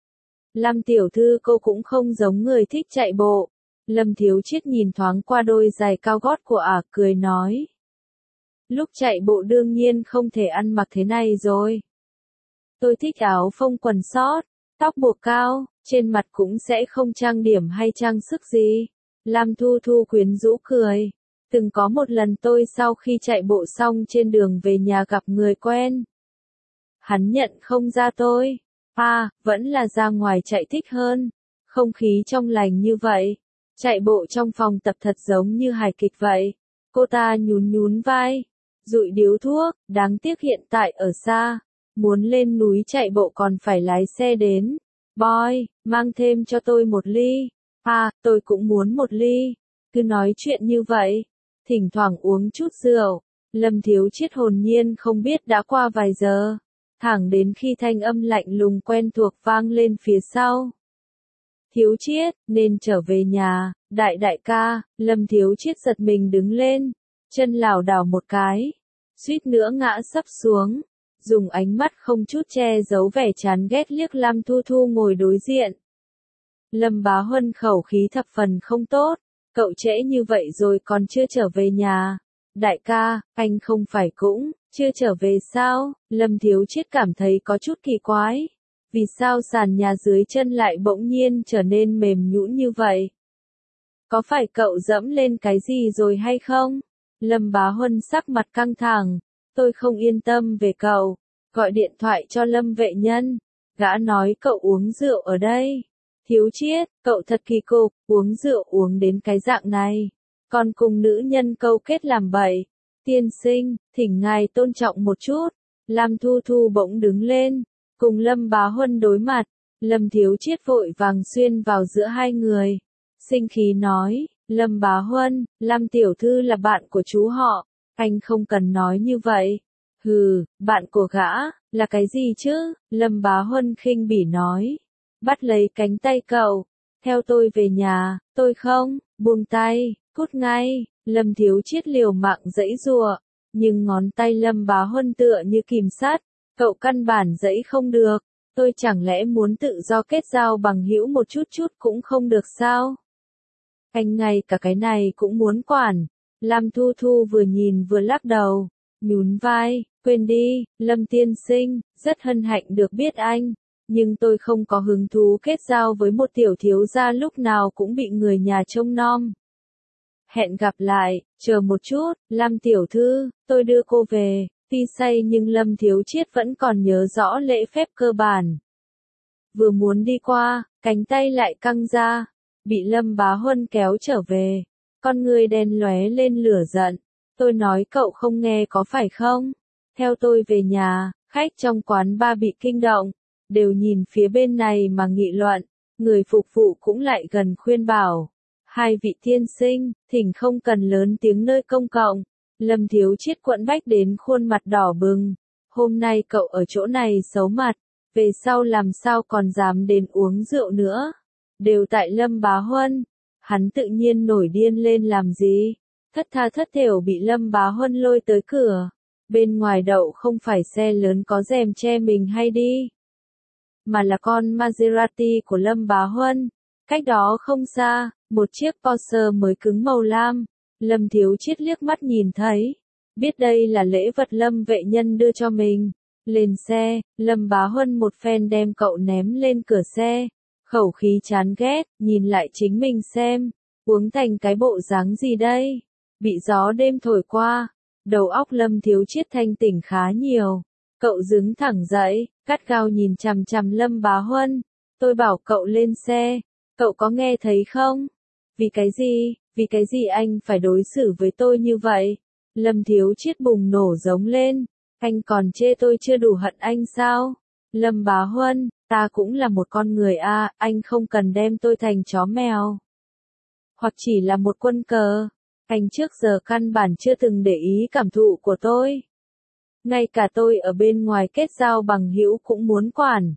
Lam tiểu thư cô cũng không giống người thích chạy bộ. Lâm Thiếu Chiết nhìn thoáng qua đôi giày cao gót của ả cười nói. Lúc chạy bộ đương nhiên không thể ăn mặc thế này rồi. Tôi thích áo phông quần sót, tóc buộc cao, trên mặt cũng sẽ không trang điểm hay trang sức gì. Lam Thu Thu quyến rũ cười. Từng có một lần tôi sau khi chạy bộ xong trên đường về nhà gặp người quen. Hắn nhận không ra tôi. À, vẫn là ra ngoài chạy thích hơn. Không khí trong lành như vậy. Chạy bộ trong phòng tập thật giống như hài kịch vậy. Cô ta nhún nhún vai. Dụi điếu thuốc, đáng tiếc hiện tại ở xa. Muốn lên núi chạy bộ còn phải lái xe đến. Boy, mang thêm cho tôi một ly. À, tôi cũng muốn một ly. Cứ nói chuyện như vậy. Thỉnh thoảng uống chút rượu. Lâm Thiếu Chiết hồn nhiên không biết đã qua vài giờ. Thẳng đến khi thanh âm lạnh lùng quen thuộc vang lên phía sau. Thiếu Chiết, nên trở về nhà, đại đại ca. Lâm Thiếu Chiết giật mình đứng lên, chân lảo đảo một cái, suýt nữa ngã sấp xuống, dùng ánh mắt không chút che giấu vẻ chán ghét liếc Lam Thu Thu ngồi đối diện. Lâm Bá Huân khẩu khí thập phần không tốt, cậu trễ như vậy rồi còn chưa trở về nhà. Đại ca, anh không phải cũng chưa trở về sao? Lâm Thiếu Chiết cảm thấy có chút kỳ quái. Vì sao sàn nhà dưới chân lại bỗng nhiên trở nên mềm nhũn như vậy? Có phải cậu dẫm lên cái gì rồi hay không? Lâm Bá Huân sắc mặt căng thẳng. Tôi không yên tâm về cậu. Gọi điện thoại cho Lâm vệ nhân. Gã nói cậu uống rượu ở đây. Thiếu Chiết, cậu thật kỳ cục, uống rượu uống đến cái dạng này. Còn cùng nữ nhân câu kết làm bậy. Tiên sinh, thỉnh ngài tôn trọng một chút. Lam Thu Thu bỗng đứng lên. Cùng Lâm Bá Huân đối mặt. Lâm Thiếu Chiết vội vàng xuyên vào giữa hai người. Sinh khí nói, Lâm Bá Huân, Lam tiểu thư là bạn của chú họ. Anh không cần nói như vậy. Hừ, bạn của gã, là cái gì chứ? Lâm Bá Huân khinh bỉ nói. Bắt lấy cánh tay cậu. Theo tôi về nhà, tôi không, buông tay, cút ngay. Lâm Thiếu Chiết liều mạng giãy giụa, nhưng ngón tay Lâm Bá Huân tựa như kìm sát. Cậu căn bản giãy không được. Tôi chẳng lẽ muốn tự do kết giao bằng hữu một chút chút cũng không được sao? Anh ngay cả cái này cũng muốn quản. Lam Thu Thu vừa nhìn vừa lắc đầu, nhún vai, quên đi, Lâm tiên sinh, rất hân hạnh được biết anh, nhưng tôi không có hứng thú kết giao với một tiểu thiếu gia lúc nào cũng bị người nhà trông nom. Hẹn gặp lại, chờ một chút, Lam tiểu thư, tôi đưa cô về. Tuy say nhưng Lâm Thiếu Chiết vẫn còn nhớ rõ lễ phép cơ bản. Vừa muốn đi qua, cánh tay lại căng ra, bị Lâm Bá Huân kéo trở về. Con người đen lóe lên lửa giận. Tôi nói cậu không nghe có phải không? Theo tôi về nhà, khách trong quán bar bị kinh động, đều nhìn phía bên này mà nghị luận. Người phục vụ cũng lại gần khuyên bảo. Hai vị tiên sinh, thỉnh không cần lớn tiếng nơi công cộng. Lâm Thiếu Chiết quẫn bách đến khuôn mặt đỏ bừng. Hôm nay cậu ở chỗ này xấu mặt, về sau làm sao còn dám đến uống rượu nữa. Đều tại Lâm Bá Huân. Hắn tự nhiên nổi điên lên làm gì. Thất tha thất thểu bị Lâm Bá Huân lôi tới cửa. Bên ngoài đậu không phải xe lớn có rèm che mình hay đi, mà là con Maserati của Lâm Bá Huân. Cách đó không xa, một chiếc Porsche mới cứng màu lam. Lâm Thiếu Chiết liếc mắt nhìn thấy, biết đây là lễ vật Lâm vệ nhân đưa cho mình. Lên xe, Lâm Bá Huân một phen đem cậu ném lên cửa xe. Khẩu khí chán ghét, nhìn lại chính mình xem. Uống thành cái bộ dáng gì đây? Bị gió đêm thổi qua. Đầu óc Lâm Thiếu Chiết thanh tỉnh khá nhiều. Cậu đứng thẳng dậy, gắt gao nhìn chằm chằm Lâm Bá Huân. Tôi bảo cậu lên xe. Cậu có nghe thấy không? Vì cái gì? Vì cái gì anh phải đối xử với tôi như vậy? Lâm Thiếu Chiết bùng nổ giống lên. Anh còn chê tôi chưa đủ hận anh sao? Lâm Bá Huân, ta cũng là một con người a, à, anh không cần đem tôi thành chó mèo. Hoặc chỉ là một quân cờ. Anh trước giờ căn bản chưa từng để ý cảm thụ của tôi. Ngay cả tôi ở bên ngoài kết giao bằng hữu cũng muốn quản.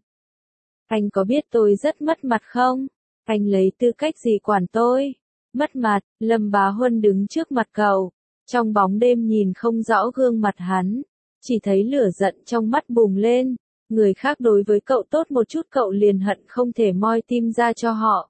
Anh có biết tôi rất mất mặt không? Anh lấy tư cách gì quản tôi? Mất mặt, Lâm Bá Huân đứng trước mặt cậu. Trong bóng đêm nhìn không rõ gương mặt hắn. Chỉ thấy lửa giận trong mắt bùng lên. Người khác đối với cậu tốt một chút cậu liền hận không thể moi tim ra cho họ.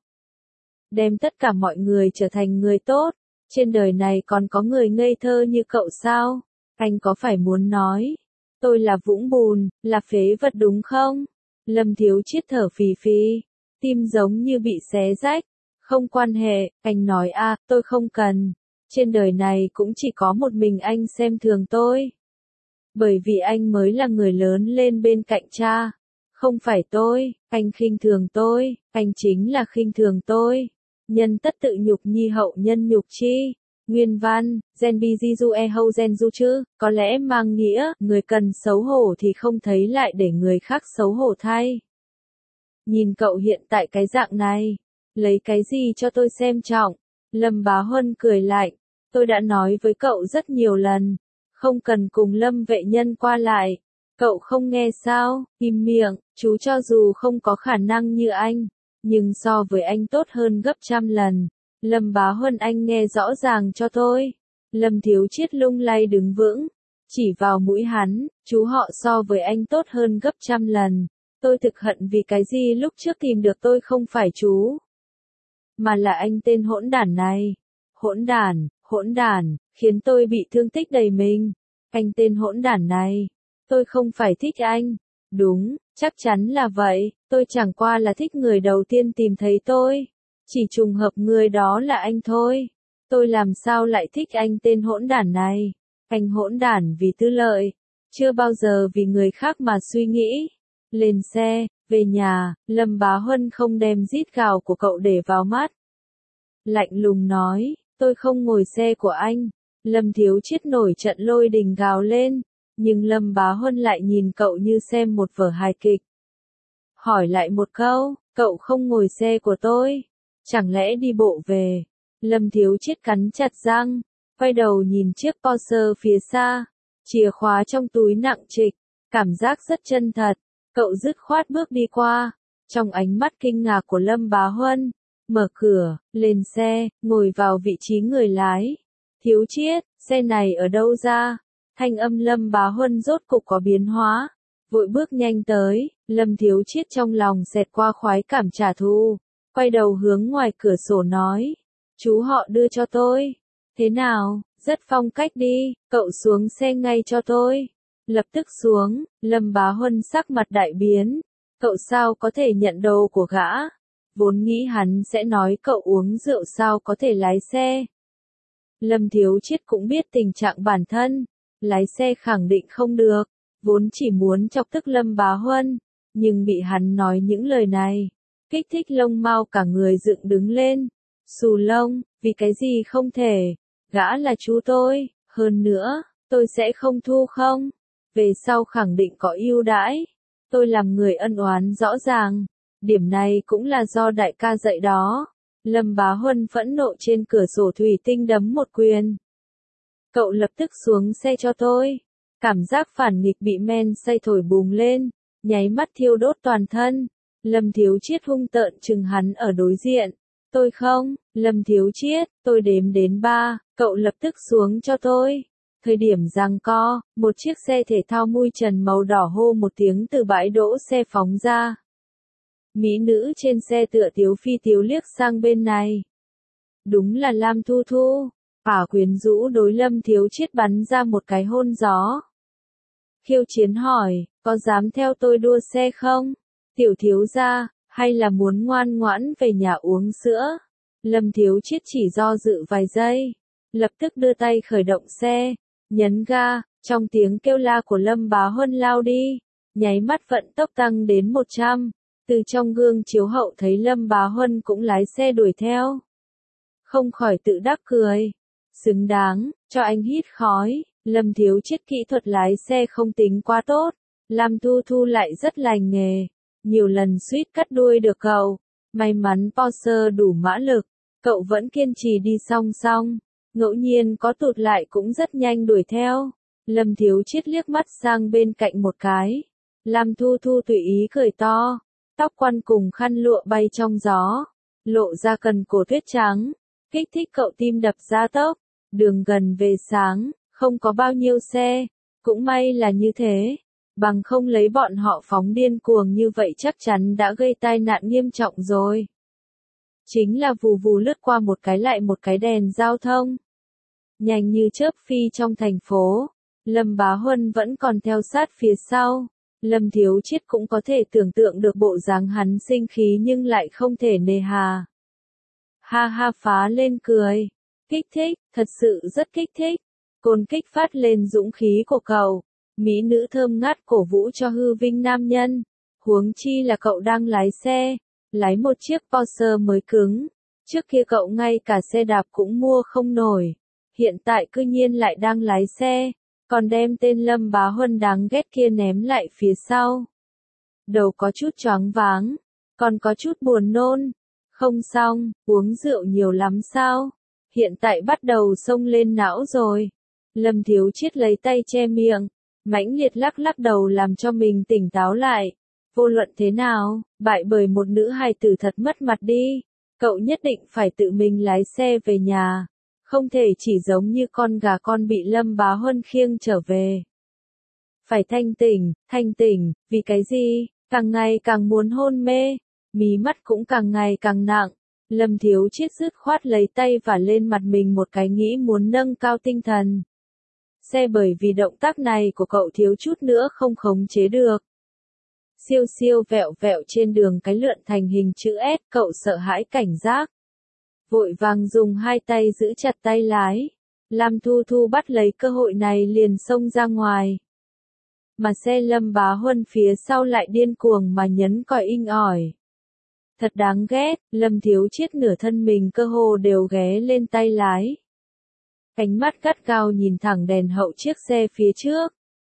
Đem tất cả mọi người trở thành người tốt. Trên đời này còn có người ngây thơ như cậu sao? Anh có phải muốn nói? Tôi là vũng bùn, là phế vật đúng không? Lâm Thiếu Chiết thở phì phì. Tim giống như bị xé rách. Không quan hệ, anh nói a, à, tôi không cần. Trên đời này cũng chỉ có một mình anh xem thường tôi. Bởi vì anh mới là người lớn lên bên cạnh cha. Không phải tôi, anh khinh thường tôi, anh chính là khinh thường tôi. Nhân tất tự nhục nhi hậu nhân nhục chi. Nguyên văn, gen bi di du e hâu gen du chứ, có lẽ mang nghĩa, người cần xấu hổ thì không thấy lại để người khác xấu hổ thay. Nhìn cậu hiện tại cái dạng này, lấy cái gì cho tôi xem trọng? Lâm Bá Huân cười lạnh, tôi đã nói với cậu rất nhiều lần, không cần cùng Lâm vệ nhân qua lại. Cậu không nghe sao? Im miệng, chú cho dù không có khả năng như anh, nhưng so với anh tốt hơn gấp trăm lần. Lâm Bá Huân, anh nghe rõ ràng cho tôi. Lâm Thiếu Chiết lung lay đứng vững, chỉ vào mũi hắn, chú họ so với anh tốt hơn gấp trăm lần. Tôi thực hận vì cái gì lúc trước tìm được tôi không phải chú, mà là anh tên hỗn đản này. Hỗn đản, hỗn đản, khiến tôi bị thương tích đầy mình. Anh tên hỗn đản này, tôi không phải thích anh. Đúng, chắc chắn là vậy, tôi chẳng qua là thích người đầu tiên tìm thấy tôi. Chỉ trùng hợp người đó là anh thôi. Tôi làm sao lại thích anh tên hỗn đản này? Anh hỗn đản vì tư lợi, chưa bao giờ vì người khác mà suy nghĩ. Lên xe, về nhà, Lâm Bá Huân không đem rít gào của cậu để vào mắt. Lạnh lùng nói, tôi không ngồi xe của anh. Lâm Thiếu Chiết nổi trận lôi đình gào lên, nhưng Lâm Bá Huân lại nhìn cậu như xem một vở hài kịch. Hỏi lại một câu, cậu không ngồi xe của tôi, chẳng lẽ đi bộ về? Lâm Thiếu Chiết cắn chặt răng, quay đầu nhìn chiếc Porsche phía xa, chìa khóa trong túi nặng trịch, cảm giác rất chân thật. Cậu dứt khoát bước đi qua, trong ánh mắt kinh ngạc của Lâm Bá Huân, mở cửa, lên xe, ngồi vào vị trí người lái. Thiếu Chiết, xe này ở đâu ra? Thanh âm Lâm Bá Huân rốt cục có biến hóa, vội bước nhanh tới. Lâm Thiếu Chiết trong lòng xẹt qua khoái cảm trả thù, quay đầu hướng ngoài cửa sổ nói, chú họ đưa cho tôi. Thế nào, rất phong cách đi, cậu xuống xe ngay cho tôi. Lập tức xuống, Lâm Bá Huân sắc mặt đại biến. Cậu sao có thể nhận đồ của gã? Vốn nghĩ hắn sẽ nói cậu uống rượu sao có thể lái xe. Lâm Thiếu Chiết cũng biết tình trạng bản thân, lái xe khẳng định không được, vốn chỉ muốn chọc tức Lâm Bá Huân, nhưng bị hắn nói những lời này, kích thích lông mao cả người dựng đứng lên. Xù lông, vì cái gì không thể? Gã là chú tôi, hơn nữa, tôi sẽ không thu không? Về sau khẳng định có ưu đãi. Tôi làm người ân oán rõ ràng. Điểm này cũng là do đại ca dạy đó. Lâm Bá Huân phẫn nộ trên cửa sổ thủy tinh đấm một quyền. Cậu lập tức xuống xe cho tôi. Cảm giác phản nghịch bị men say thổi bùng lên, nháy mắt thiêu đốt toàn thân. Lâm Thiếu Chiết hung tợn chừng hắn ở đối diện. Tôi không, Lâm Thiếu Chiết, tôi đếm đến ba, cậu lập tức xuống cho tôi. Thời điểm giằng co, một chiếc xe thể thao mui trần màu đỏ hô một tiếng từ bãi đỗ xe phóng ra. Mỹ nữ trên xe tựa tiếu phi tiếu liếc sang bên này. Đúng là Lam Thu Thu. Ả quyến rũ đối Lâm Thiếu Chiết bắn ra một cái hôn gió. Khiêu Chiến hỏi, có dám theo tôi đua xe không? Tiểu thiếu gia, hay là muốn ngoan ngoãn về nhà uống sữa? Lâm Thiếu Chiết chỉ do dự vài giây, lập tức đưa tay khởi động xe, nhấn ga, trong tiếng kêu la của Lâm Bá Huân lao đi, nháy mắt vận tốc tăng đến một trăm, từ trong gương chiếu hậu thấy Lâm Bá Huân cũng lái xe đuổi theo. Không khỏi tự đắc cười, xứng đáng, cho anh hít khói. Lâm Thiếu Chiết kỹ thuật lái xe không tính quá tốt, Lam Thu Thu lại rất lành nghề, nhiều lần suýt cắt đuôi được cậu, may mắn Porsche đủ mã lực, cậu vẫn kiên trì đi song song, ngẫu nhiên có tụt lại cũng rất nhanh đuổi theo. Lâm Thiếu Chiết liếc mắt sang bên cạnh một cái, Lam Thu Thu tùy ý cười to, tóc quăn cùng khăn lụa bay trong gió, lộ ra cần cổ tuyết trắng, kích thích cậu tim đập ra tốc, đường gần về sáng. Không có bao nhiêu xe, cũng may là như thế, bằng không lấy bọn họ phóng điên cuồng như vậy chắc chắn đã gây tai nạn nghiêm trọng rồi. Chính là vù vù lướt qua một cái lại một cái đèn giao thông. Nhanh như chớp phi trong thành phố, Lâm Bá Huân vẫn còn theo sát phía sau, Lâm Thiếu Chiết cũng có thể tưởng tượng được bộ dáng hắn sinh khí nhưng lại không thể nề hà. Ha ha phá lên cười, kích thích, thật sự rất kích thích. Côn kích phát lên dũng khí của cậu, mỹ nữ thơm ngát cổ vũ cho hư vinh nam nhân, huống chi là cậu đang lái xe, lái một chiếc Porsche mới cứng, trước kia cậu ngay cả xe đạp cũng mua không nổi, hiện tại cư nhiên lại đang lái xe, còn đem tên Lâm Bá Huân đáng ghét kia ném lại phía sau. Đầu có chút choáng váng, còn có chút buồn nôn, không xong, uống rượu nhiều lắm sao, hiện tại bắt đầu xông lên não rồi. Lâm Thiếu Chiết lấy tay che miệng, mãnh liệt lắc lắc đầu làm cho mình tỉnh táo lại. Vô luận thế nào, bại bởi một nữ hài tử thật mất mặt đi. Cậu nhất định phải tự mình lái xe về nhà. Không thể chỉ giống như con gà con bị Lâm Bá Huân khiêng trở về. Phải thanh tỉnh, thanh tỉnh, vì cái gì? Càng ngày càng muốn hôn mê, mí mắt cũng càng ngày càng nặng. Lâm Thiếu Chiết dứt khoát lấy tay vả lên mặt mình một cái nghĩ muốn nâng cao tinh thần. Xe bởi vì động tác này của cậu thiếu chút nữa không khống chế được. Siêu siêu vẹo vẹo trên đường cái lượn thành hình chữ S, cậu sợ hãi cảnh giác. Vội vàng dùng hai tay giữ chặt tay lái. Lam Thu Thu bắt lấy cơ hội này liền xông ra ngoài. Mà xe Lâm Bá Huân phía sau lại điên cuồng mà nhấn còi inh ỏi. Thật đáng ghét, Lâm Thiếu Chiết nửa thân mình cơ hồ đều ghé lên tay lái. Ánh mắt gắt gao nhìn thẳng đèn hậu chiếc xe phía trước.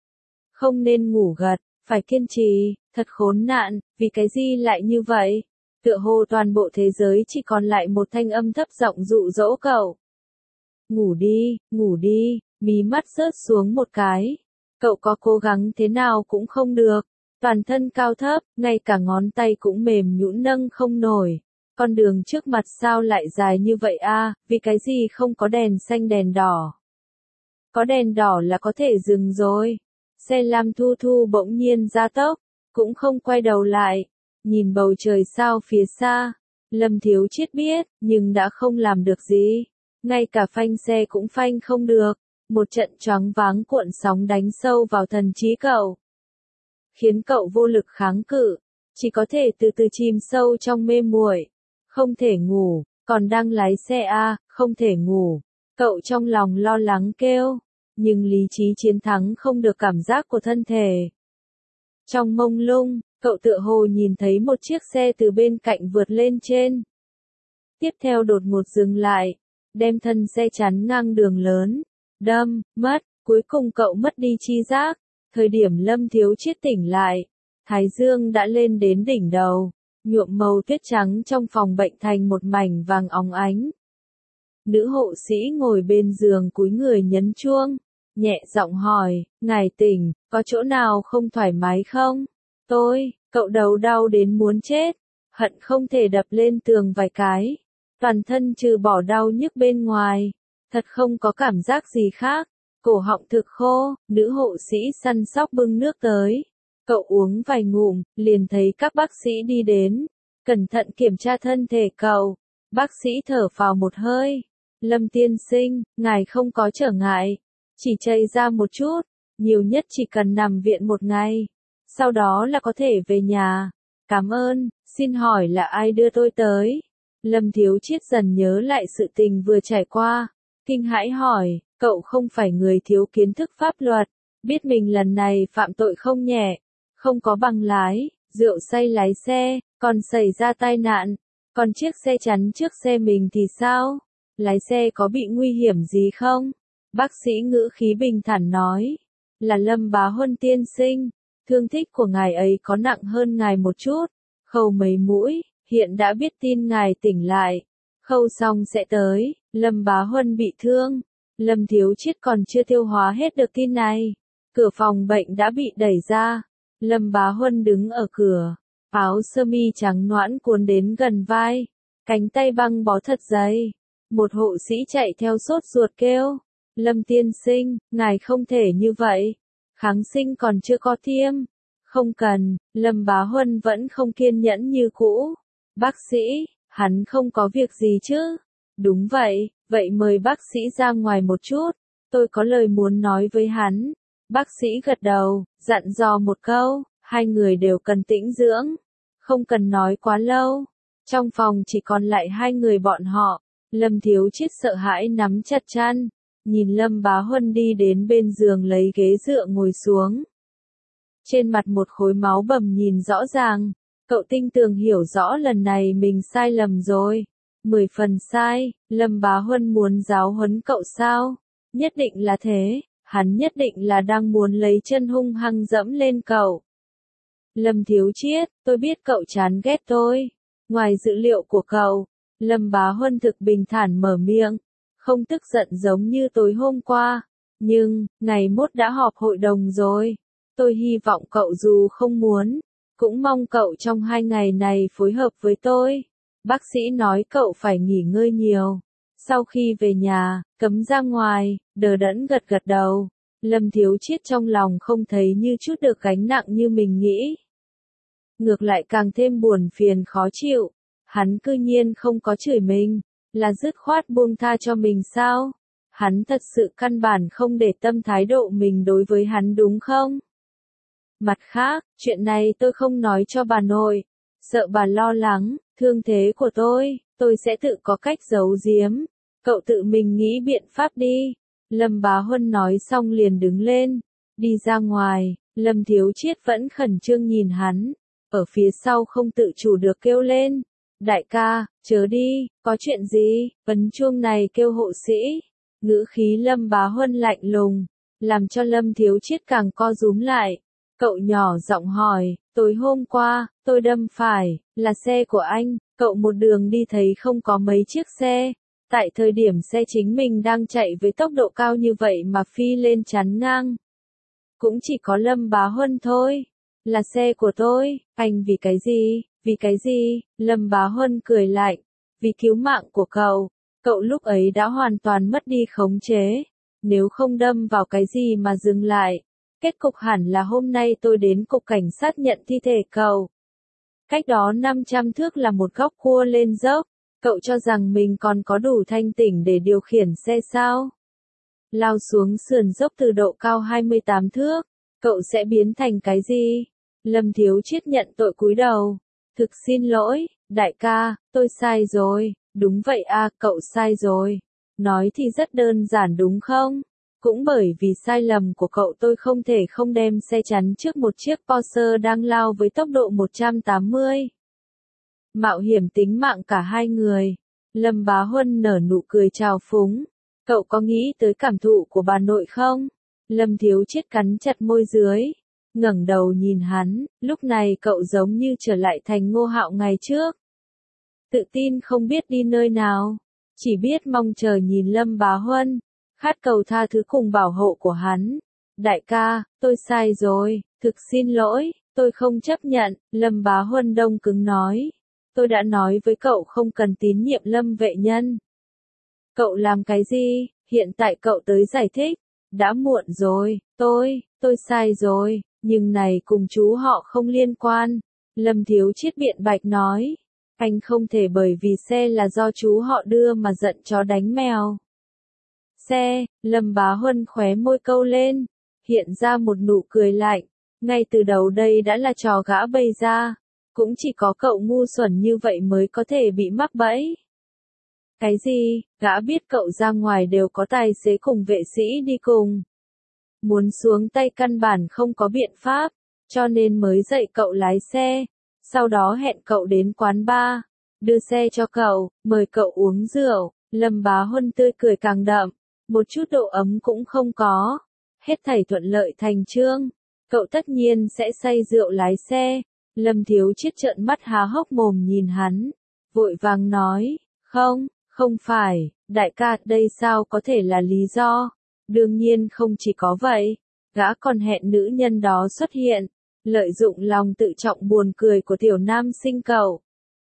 Không nên ngủ gật, phải kiên trì, thật khốn nạn, vì cái gì lại như vậy? Tựa hồ toàn bộ thế giới chỉ còn lại một thanh âm thấp giọng dụ dỗ cậu. Ngủ đi, ngủ đi, mí mắt rớt xuống một cái. Cậu có cố gắng thế nào cũng không được. Toàn thân cao thấp, ngay cả ngón tay cũng mềm nhũn nâng không nổi. Con đường trước mặt sao lại dài như vậy a? Vì cái gì không có đèn xanh đèn đỏ? Có đèn đỏ là có thể dừng rồi. Xe Lam Thu Thu bỗng nhiên ra tốc, cũng không quay đầu lại, nhìn bầu trời sao phía xa. Lâm Thiếu Chiết biết, nhưng đã không làm được gì. Ngay cả phanh xe cũng phanh không được. Một trận choáng váng cuộn sóng đánh sâu vào thần trí cậu. Khiến cậu vô lực kháng cự, chỉ có thể từ từ chìm sâu trong mê muội. Không thể ngủ, còn đang lái xe a, không thể ngủ. Cậu trong lòng lo lắng kêu, nhưng lý trí chiến thắng không được cảm giác của thân thể. Trong mông lung, cậu tựa hồ nhìn thấy một chiếc xe từ bên cạnh vượt lên trên. Tiếp theo đột ngột dừng lại, đem thân xe chắn ngang đường lớn, đâm, mất, cuối cùng cậu mất đi chi giác. Thời điểm Lâm Thiếu Chiết tỉnh lại, thái dương đã lên đến đỉnh đầu, nhuộm màu tuyết trắng trong phòng bệnh thành một mảnh vàng óng ánh. Nữ hộ sĩ ngồi bên giường cúi người nhấn chuông, nhẹ giọng hỏi, ngài tỉnh, có chỗ nào không thoải mái không? Tôi, cậu đầu đau đến muốn chết, hận không thể đập lên tường vài cái, toàn thân trừ bỏ đau nhức bên ngoài, thật không có cảm giác gì khác. Cổ họng thực khô, nữ hộ sĩ săn sóc bưng nước tới. Cậu uống vài ngụm, liền thấy các bác sĩ đi đến. Cẩn thận kiểm tra thân thể cậu. Bác sĩ thở phào một hơi. Lâm tiên sinh, ngài không có trở ngại. Chỉ chảy ra một chút. nhiều nhất chỉ cần nằm viện một ngày, sau đó là có thể về nhà. Cảm ơn, xin hỏi là ai đưa tôi tới? Lâm Thiếu Chiết dần nhớ lại sự tình vừa trải qua, kinh hãi hỏi, cậu không phải người thiếu kiến thức pháp luật, biết mình lần này phạm tội không nhẹ, không có bằng lái, rượu say lái xe, còn xảy ra tai nạn, còn chiếc xe chắn trước xe mình thì sao? Lái xe có bị nguy hiểm gì không? Bác sĩ ngữ khí bình thản nói, là Lâm Bá Huân tiên sinh, thương tích của ngài ấy có nặng hơn ngài một chút, khâu mấy mũi, hiện đã biết tin ngài tỉnh lại, khâu xong sẽ tới, Lâm Bá Huân bị thương, Lâm Thiếu Chiết còn chưa tiêu hóa hết được tin này, cửa phòng bệnh đã bị đẩy ra, Lâm Bá Huân đứng ở cửa, áo sơ mi trắng nõn cuốn đến gần vai, cánh tay băng bó thật dày, một hộ sĩ chạy theo sốt ruột kêu, Lâm tiên sinh, ngài không thể như vậy, kháng sinh còn chưa có tiêm. Không cần, Lâm Bá Huân vẫn không kiên nhẫn như cũ. Bác sĩ, hắn không có việc gì chứ? Đúng vậy, vậy mời bác sĩ ra ngoài một chút, tôi có lời muốn nói với hắn. Bác sĩ gật đầu, dặn dò một câu, hai người đều cần tĩnh dưỡng, không cần nói quá lâu. Trong phòng chỉ còn lại hai người bọn họ, Lâm Thiếu Chiết sợ hãi nắm chặt chăn, nhìn Lâm Bá Huân đi đến bên giường lấy ghế dựa ngồi xuống. Trên mặt một khối máu bầm nhìn rõ ràng, cậu tinh tường hiểu rõ lần này mình sai lầm rồi. Mười phần sai, Lâm Bá Huân muốn giáo huấn cậu sao? Nhất định là thế, hắn nhất định là đang muốn lấy chân hung hăng dẫm lên cậu. Lâm Thiếu Chiết, tôi biết cậu chán ghét tôi. Ngoài dữ liệu của cậu, Lâm Bá Huân thực bình thản mở miệng, không tức giận giống như tối hôm qua. Nhưng, ngày mốt đã họp hội đồng rồi. Tôi hy vọng cậu dù không muốn, cũng mong cậu trong hai ngày này phối hợp với tôi. Bác sĩ nói cậu phải nghỉ ngơi nhiều. Sau khi về nhà, cấm ra ngoài, đờ đẫn gật gật đầu. Lâm Thiếu Chiết trong lòng không thấy như chút được gánh nặng như mình nghĩ. Ngược lại càng thêm buồn phiền khó chịu. Hắn cư nhiên không có chửi mình, là dứt khoát buông tha cho mình sao? Hắn thật sự căn bản không để tâm thái độ mình đối với hắn đúng không? Mặt khác, chuyện này tôi không nói cho bà nội, sợ bà lo lắng, thương thế của tôi, tôi sẽ tự có cách giấu giếm. Cậu tự mình nghĩ biện pháp đi. Lâm Bá Huân nói xong liền đứng lên, đi ra ngoài. Lâm Thiếu Chiết vẫn khẩn trương nhìn hắn, ở phía sau không tự chủ được kêu lên. Đại ca, chớ đi, có chuyện gì? Ấn chuông này kêu hộ sĩ. Ngữ khí Lâm Bá Huân lạnh lùng, làm cho Lâm Thiếu Chiết càng co rúm lại. Cậu nhỏ giọng hỏi, tối hôm qua, tôi đâm phải, là xe của anh, cậu một đường đi thấy không có mấy chiếc xe. Tại thời điểm xe chính mình đang chạy với tốc độ cao như vậy mà phi lên chắn ngang. Cũng chỉ có Lâm Bá Huân thôi. Là xe của tôi, anh vì cái gì, vì cái gì, Lâm Bá Huân cười lạnh, vì cứu mạng của cậu. Cậu lúc ấy đã hoàn toàn mất đi khống chế. Nếu không đâm vào cái gì mà dừng lại. Kết cục hẳn là hôm nay tôi đến cục cảnh sát nhận thi thể cậu. Cách đó năm trăm thước là một góc cua lên dốc. Cậu cho rằng mình còn có đủ thanh tỉnh để điều khiển xe sao? Lao xuống sườn dốc từ độ cao hai mươi tám thước. Cậu sẽ biến thành cái gì? Lâm Thiếu Chiết nhận tội cúi đầu. Thực xin lỗi, đại ca, tôi sai rồi. Đúng vậy à, cậu sai rồi. Nói thì rất đơn giản đúng không? Cũng bởi vì sai lầm của cậu tôi không thể không đem xe chắn trước một chiếc Porsche đang lao với tốc độ một trăm tám mươi. Mạo hiểm tính mạng cả hai người. Lâm Bá Huân nở nụ cười trào phúng. Cậu có nghĩ tới cảm thụ của bà nội không? Lâm Thiếu Chiết cắn chặt môi dưới, ngẩng đầu nhìn hắn, lúc này cậu giống như trở lại thành Ngô Hạo ngày trước. Tự tin không biết đi nơi nào, chỉ biết mong chờ nhìn Lâm Bá Huân, khát cầu tha thứ cùng bảo hộ của hắn. Đại ca, tôi sai rồi, thực xin lỗi, tôi không chấp nhận, Lâm Bá Huân đông cứng nói. Tôi đã nói với cậu không cần tín nhiệm Lâm vệ nhân. Cậu làm cái gì, hiện tại cậu tới giải thích. Đã muộn rồi, tôi, tôi sai rồi, nhưng này cùng chú họ không liên quan. Lâm Thiếu Chiết biện bạch nói. Anh không thể bởi vì xe là do chú họ đưa mà giận chó đánh mèo. Xe, Lâm Bá Huân khóe môi câu lên. hiện ra một nụ cười lạnh. Ngay từ đầu đây đã là trò gã bày ra. Cũng chỉ có cậu ngu xuẩn như vậy mới có thể bị mắc bẫy. Cái gì, gã biết cậu ra ngoài đều có tài xế cùng vệ sĩ đi cùng. Muốn xuống tay căn bản không có biện pháp, cho nên mới dạy cậu lái xe. Sau đó hẹn cậu đến quán bar, đưa xe cho cậu, mời cậu uống rượu. Lâm Bá Huân tươi cười càng đậm, một chút độ ấm cũng không có. Hết thảy thuận lợi thành chương, cậu tất nhiên sẽ say rượu lái xe. Lâm Thiếu Chiết trợn mắt há hốc mồm nhìn hắn, vội vàng nói, không, không phải, đại ca, đây sao có thể là lý do? Đương nhiên không chỉ có vậy, gã còn hẹn nữ nhân đó xuất hiện, lợi dụng lòng tự trọng buồn cười của tiểu nam sinh cậu.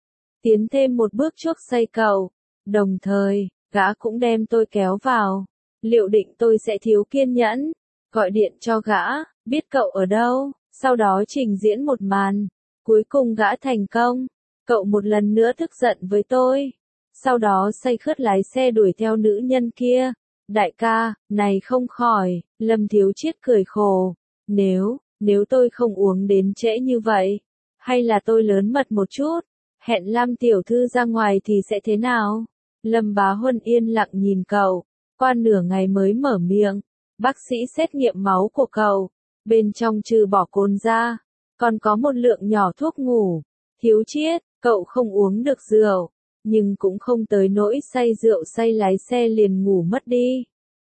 Tiến thêm một bước chuốc say cậu, đồng thời, gã cũng đem tôi kéo vào, liệu định tôi sẽ thiếu kiên nhẫn, gọi điện cho gã, biết cậu ở đâu, sau đó trình diễn một màn. Cuối cùng gã thành công, cậu một lần nữa tức giận với tôi, sau đó say khướt lái xe đuổi theo nữ nhân kia. Đại ca, này không khỏi, Lâm Thiếu Chiết cười khổ, nếu, nếu tôi không uống đến trễ như vậy, hay là tôi lớn mật một chút, hẹn Lam tiểu thư ra ngoài thì sẽ thế nào? Lâm Bá Huân yên lặng nhìn cậu, qua nửa ngày mới mở miệng, bác sĩ xét nghiệm máu của cậu, bên trong trừ bỏ cồn ra, còn có một lượng nhỏ thuốc ngủ. Thiếu Chiết, cậu không uống được rượu, nhưng cũng không tới nỗi say rượu say lái xe liền ngủ mất đi.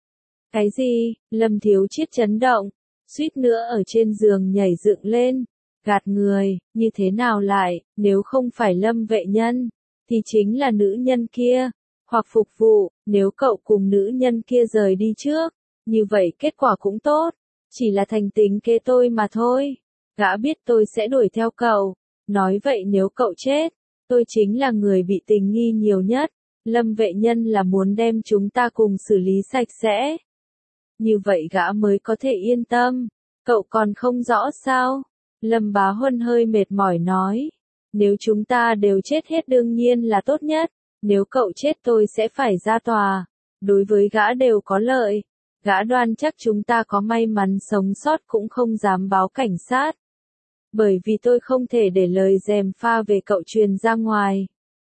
Cái gì? Lâm Thiếu Chiết chấn động, suýt nữa ở trên giường nhảy dựng lên, gạt người, như thế nào lại, nếu không phải Lâm vệ nhân, thì chính là nữ nhân kia, hoặc phục vụ, nếu cậu cùng nữ nhân kia rời đi trước, như vậy kết quả cũng tốt, chỉ là thành tính kế tôi mà thôi. Gã biết tôi sẽ đuổi theo cậu, nói vậy nếu cậu chết, tôi chính là người bị tình nghi nhiều nhất, Lâm vệ nhân là muốn đem chúng ta cùng xử lý sạch sẽ. Như vậy gã mới có thể yên tâm, cậu còn không rõ sao? Lâm Bá Huân hơi mệt mỏi nói, nếu chúng ta đều chết hết đương nhiên là tốt nhất, nếu cậu chết tôi sẽ phải ra tòa, đối với gã đều có lợi, gã đoan chắc chúng ta có may mắn sống sót cũng không dám báo cảnh sát. Bởi vì tôi không thể để lời gièm pha về cậu truyền ra ngoài.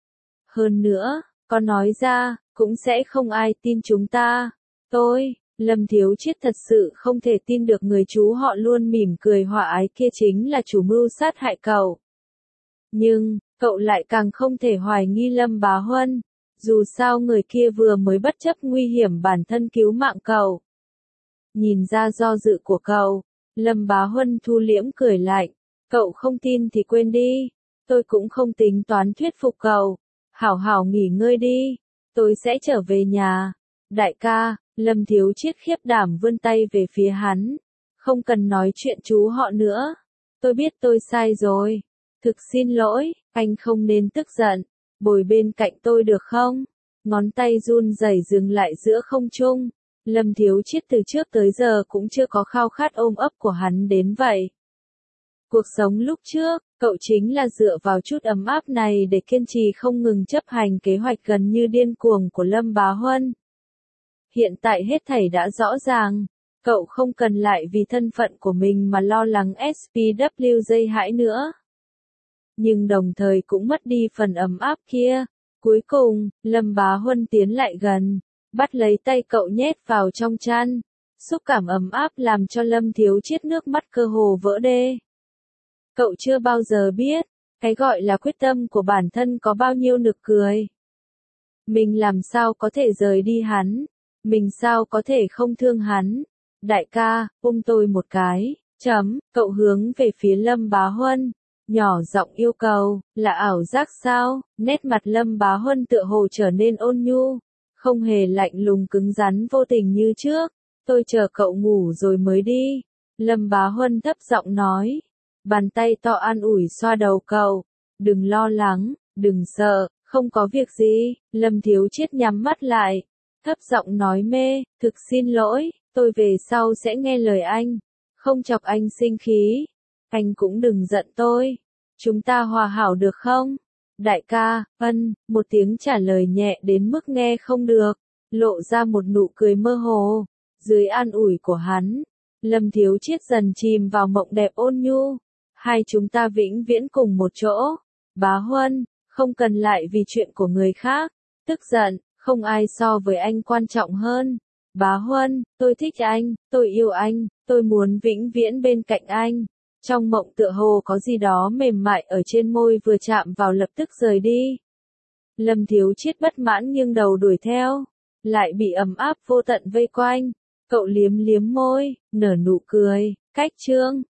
Hơn nữa, có nói ra, cũng sẽ không ai tin chúng ta. Tôi, Lâm Thiếu Chiết thật sự không thể tin được người chú họ luôn mỉm cười hòa ái kia chính là chủ mưu sát hại cậu. Nhưng, cậu lại càng không thể hoài nghi Lâm Bá Huân, dù sao người kia vừa mới bất chấp nguy hiểm bản thân cứu mạng cậu. Nhìn ra do dự của cậu, Lâm Bá Huân thu liễm cười lạnh, cậu không tin thì quên đi, tôi cũng không tính toán thuyết phục cậu, hảo hảo nghỉ ngơi đi, tôi sẽ trở về nhà. Đại ca, Lâm Thiếu Chiết khiếp đảm vươn tay về phía hắn, không cần nói chuyện chú họ nữa, tôi biết tôi sai rồi, thực xin lỗi, anh không nên tức giận, bồi bên cạnh tôi được không? Ngón tay run rẩy dừng lại giữa không trung. Lâm Thiếu Chiết từ trước tới giờ cũng chưa có khao khát ôm ấp của hắn đến vậy. Cuộc sống lúc trước, cậu chính là dựa vào chút ấm áp này để kiên trì không ngừng chấp hành kế hoạch gần như điên cuồng của Lâm Bá Huân. Hiện tại hết thảy đã rõ ràng, cậu không cần lại vì thân phận của mình mà lo lắng ét pê vê dây hãi nữa. Nhưng đồng thời cũng mất đi phần ấm áp kia. Cuối cùng, Lâm Bá Huân tiến lại gần, bắt lấy tay cậu nhét vào trong chăn. Xúc cảm ấm áp làm cho Lâm Thiếu Chiết nước mắt cơ hồ vỡ đê. Cậu chưa bao giờ biết, cái gọi là quyết tâm của bản thân có bao nhiêu nực cười. Mình làm sao có thể rời đi hắn, mình sao có thể không thương hắn. Đại ca, ôm tôi một cái, chấm, cậu hướng về phía Lâm Bá Huân, nhỏ giọng yêu cầu, là ảo giác sao? Nét mặt Lâm Bá Huân tựa hồ trở nên ôn nhu, không hề lạnh lùng cứng rắn vô tình như trước. Tôi chờ cậu ngủ rồi mới đi. Lâm Bá Huân thấp giọng nói, bàn tay to an ủi xoa đầu cậu, đừng lo lắng, đừng sợ, không có việc gì. Lâm Thiếu Chiết nhắm mắt lại, thấp giọng nói mê, thực xin lỗi, tôi về sau sẽ nghe lời anh, không chọc anh sinh khí. Anh cũng đừng giận tôi, chúng ta hòa hảo được không? Đại ca, ân, một tiếng trả lời nhẹ đến mức nghe không được, lộ ra một nụ cười mơ hồ. Dưới an ủi của hắn, Lâm Thiếu Chiết dần chìm vào mộng đẹp ôn nhu. Hai chúng ta vĩnh viễn cùng một chỗ. Bá Huân, không cần lại vì chuyện của người khác. Tức giận, không ai so với anh quan trọng hơn. Bá Huân, tôi thích anh, tôi yêu anh, tôi muốn vĩnh viễn bên cạnh anh. Trong mộng tựa hồ có gì đó mềm mại ở trên môi vừa chạm vào lập tức rời đi. Lâm Thiếu Chiết bất mãn nghiêng đầu đuổi theo. Lại bị ấm áp vô tận vây quanh. Cậu liếm liếm môi, nở nụ cười, cách chương.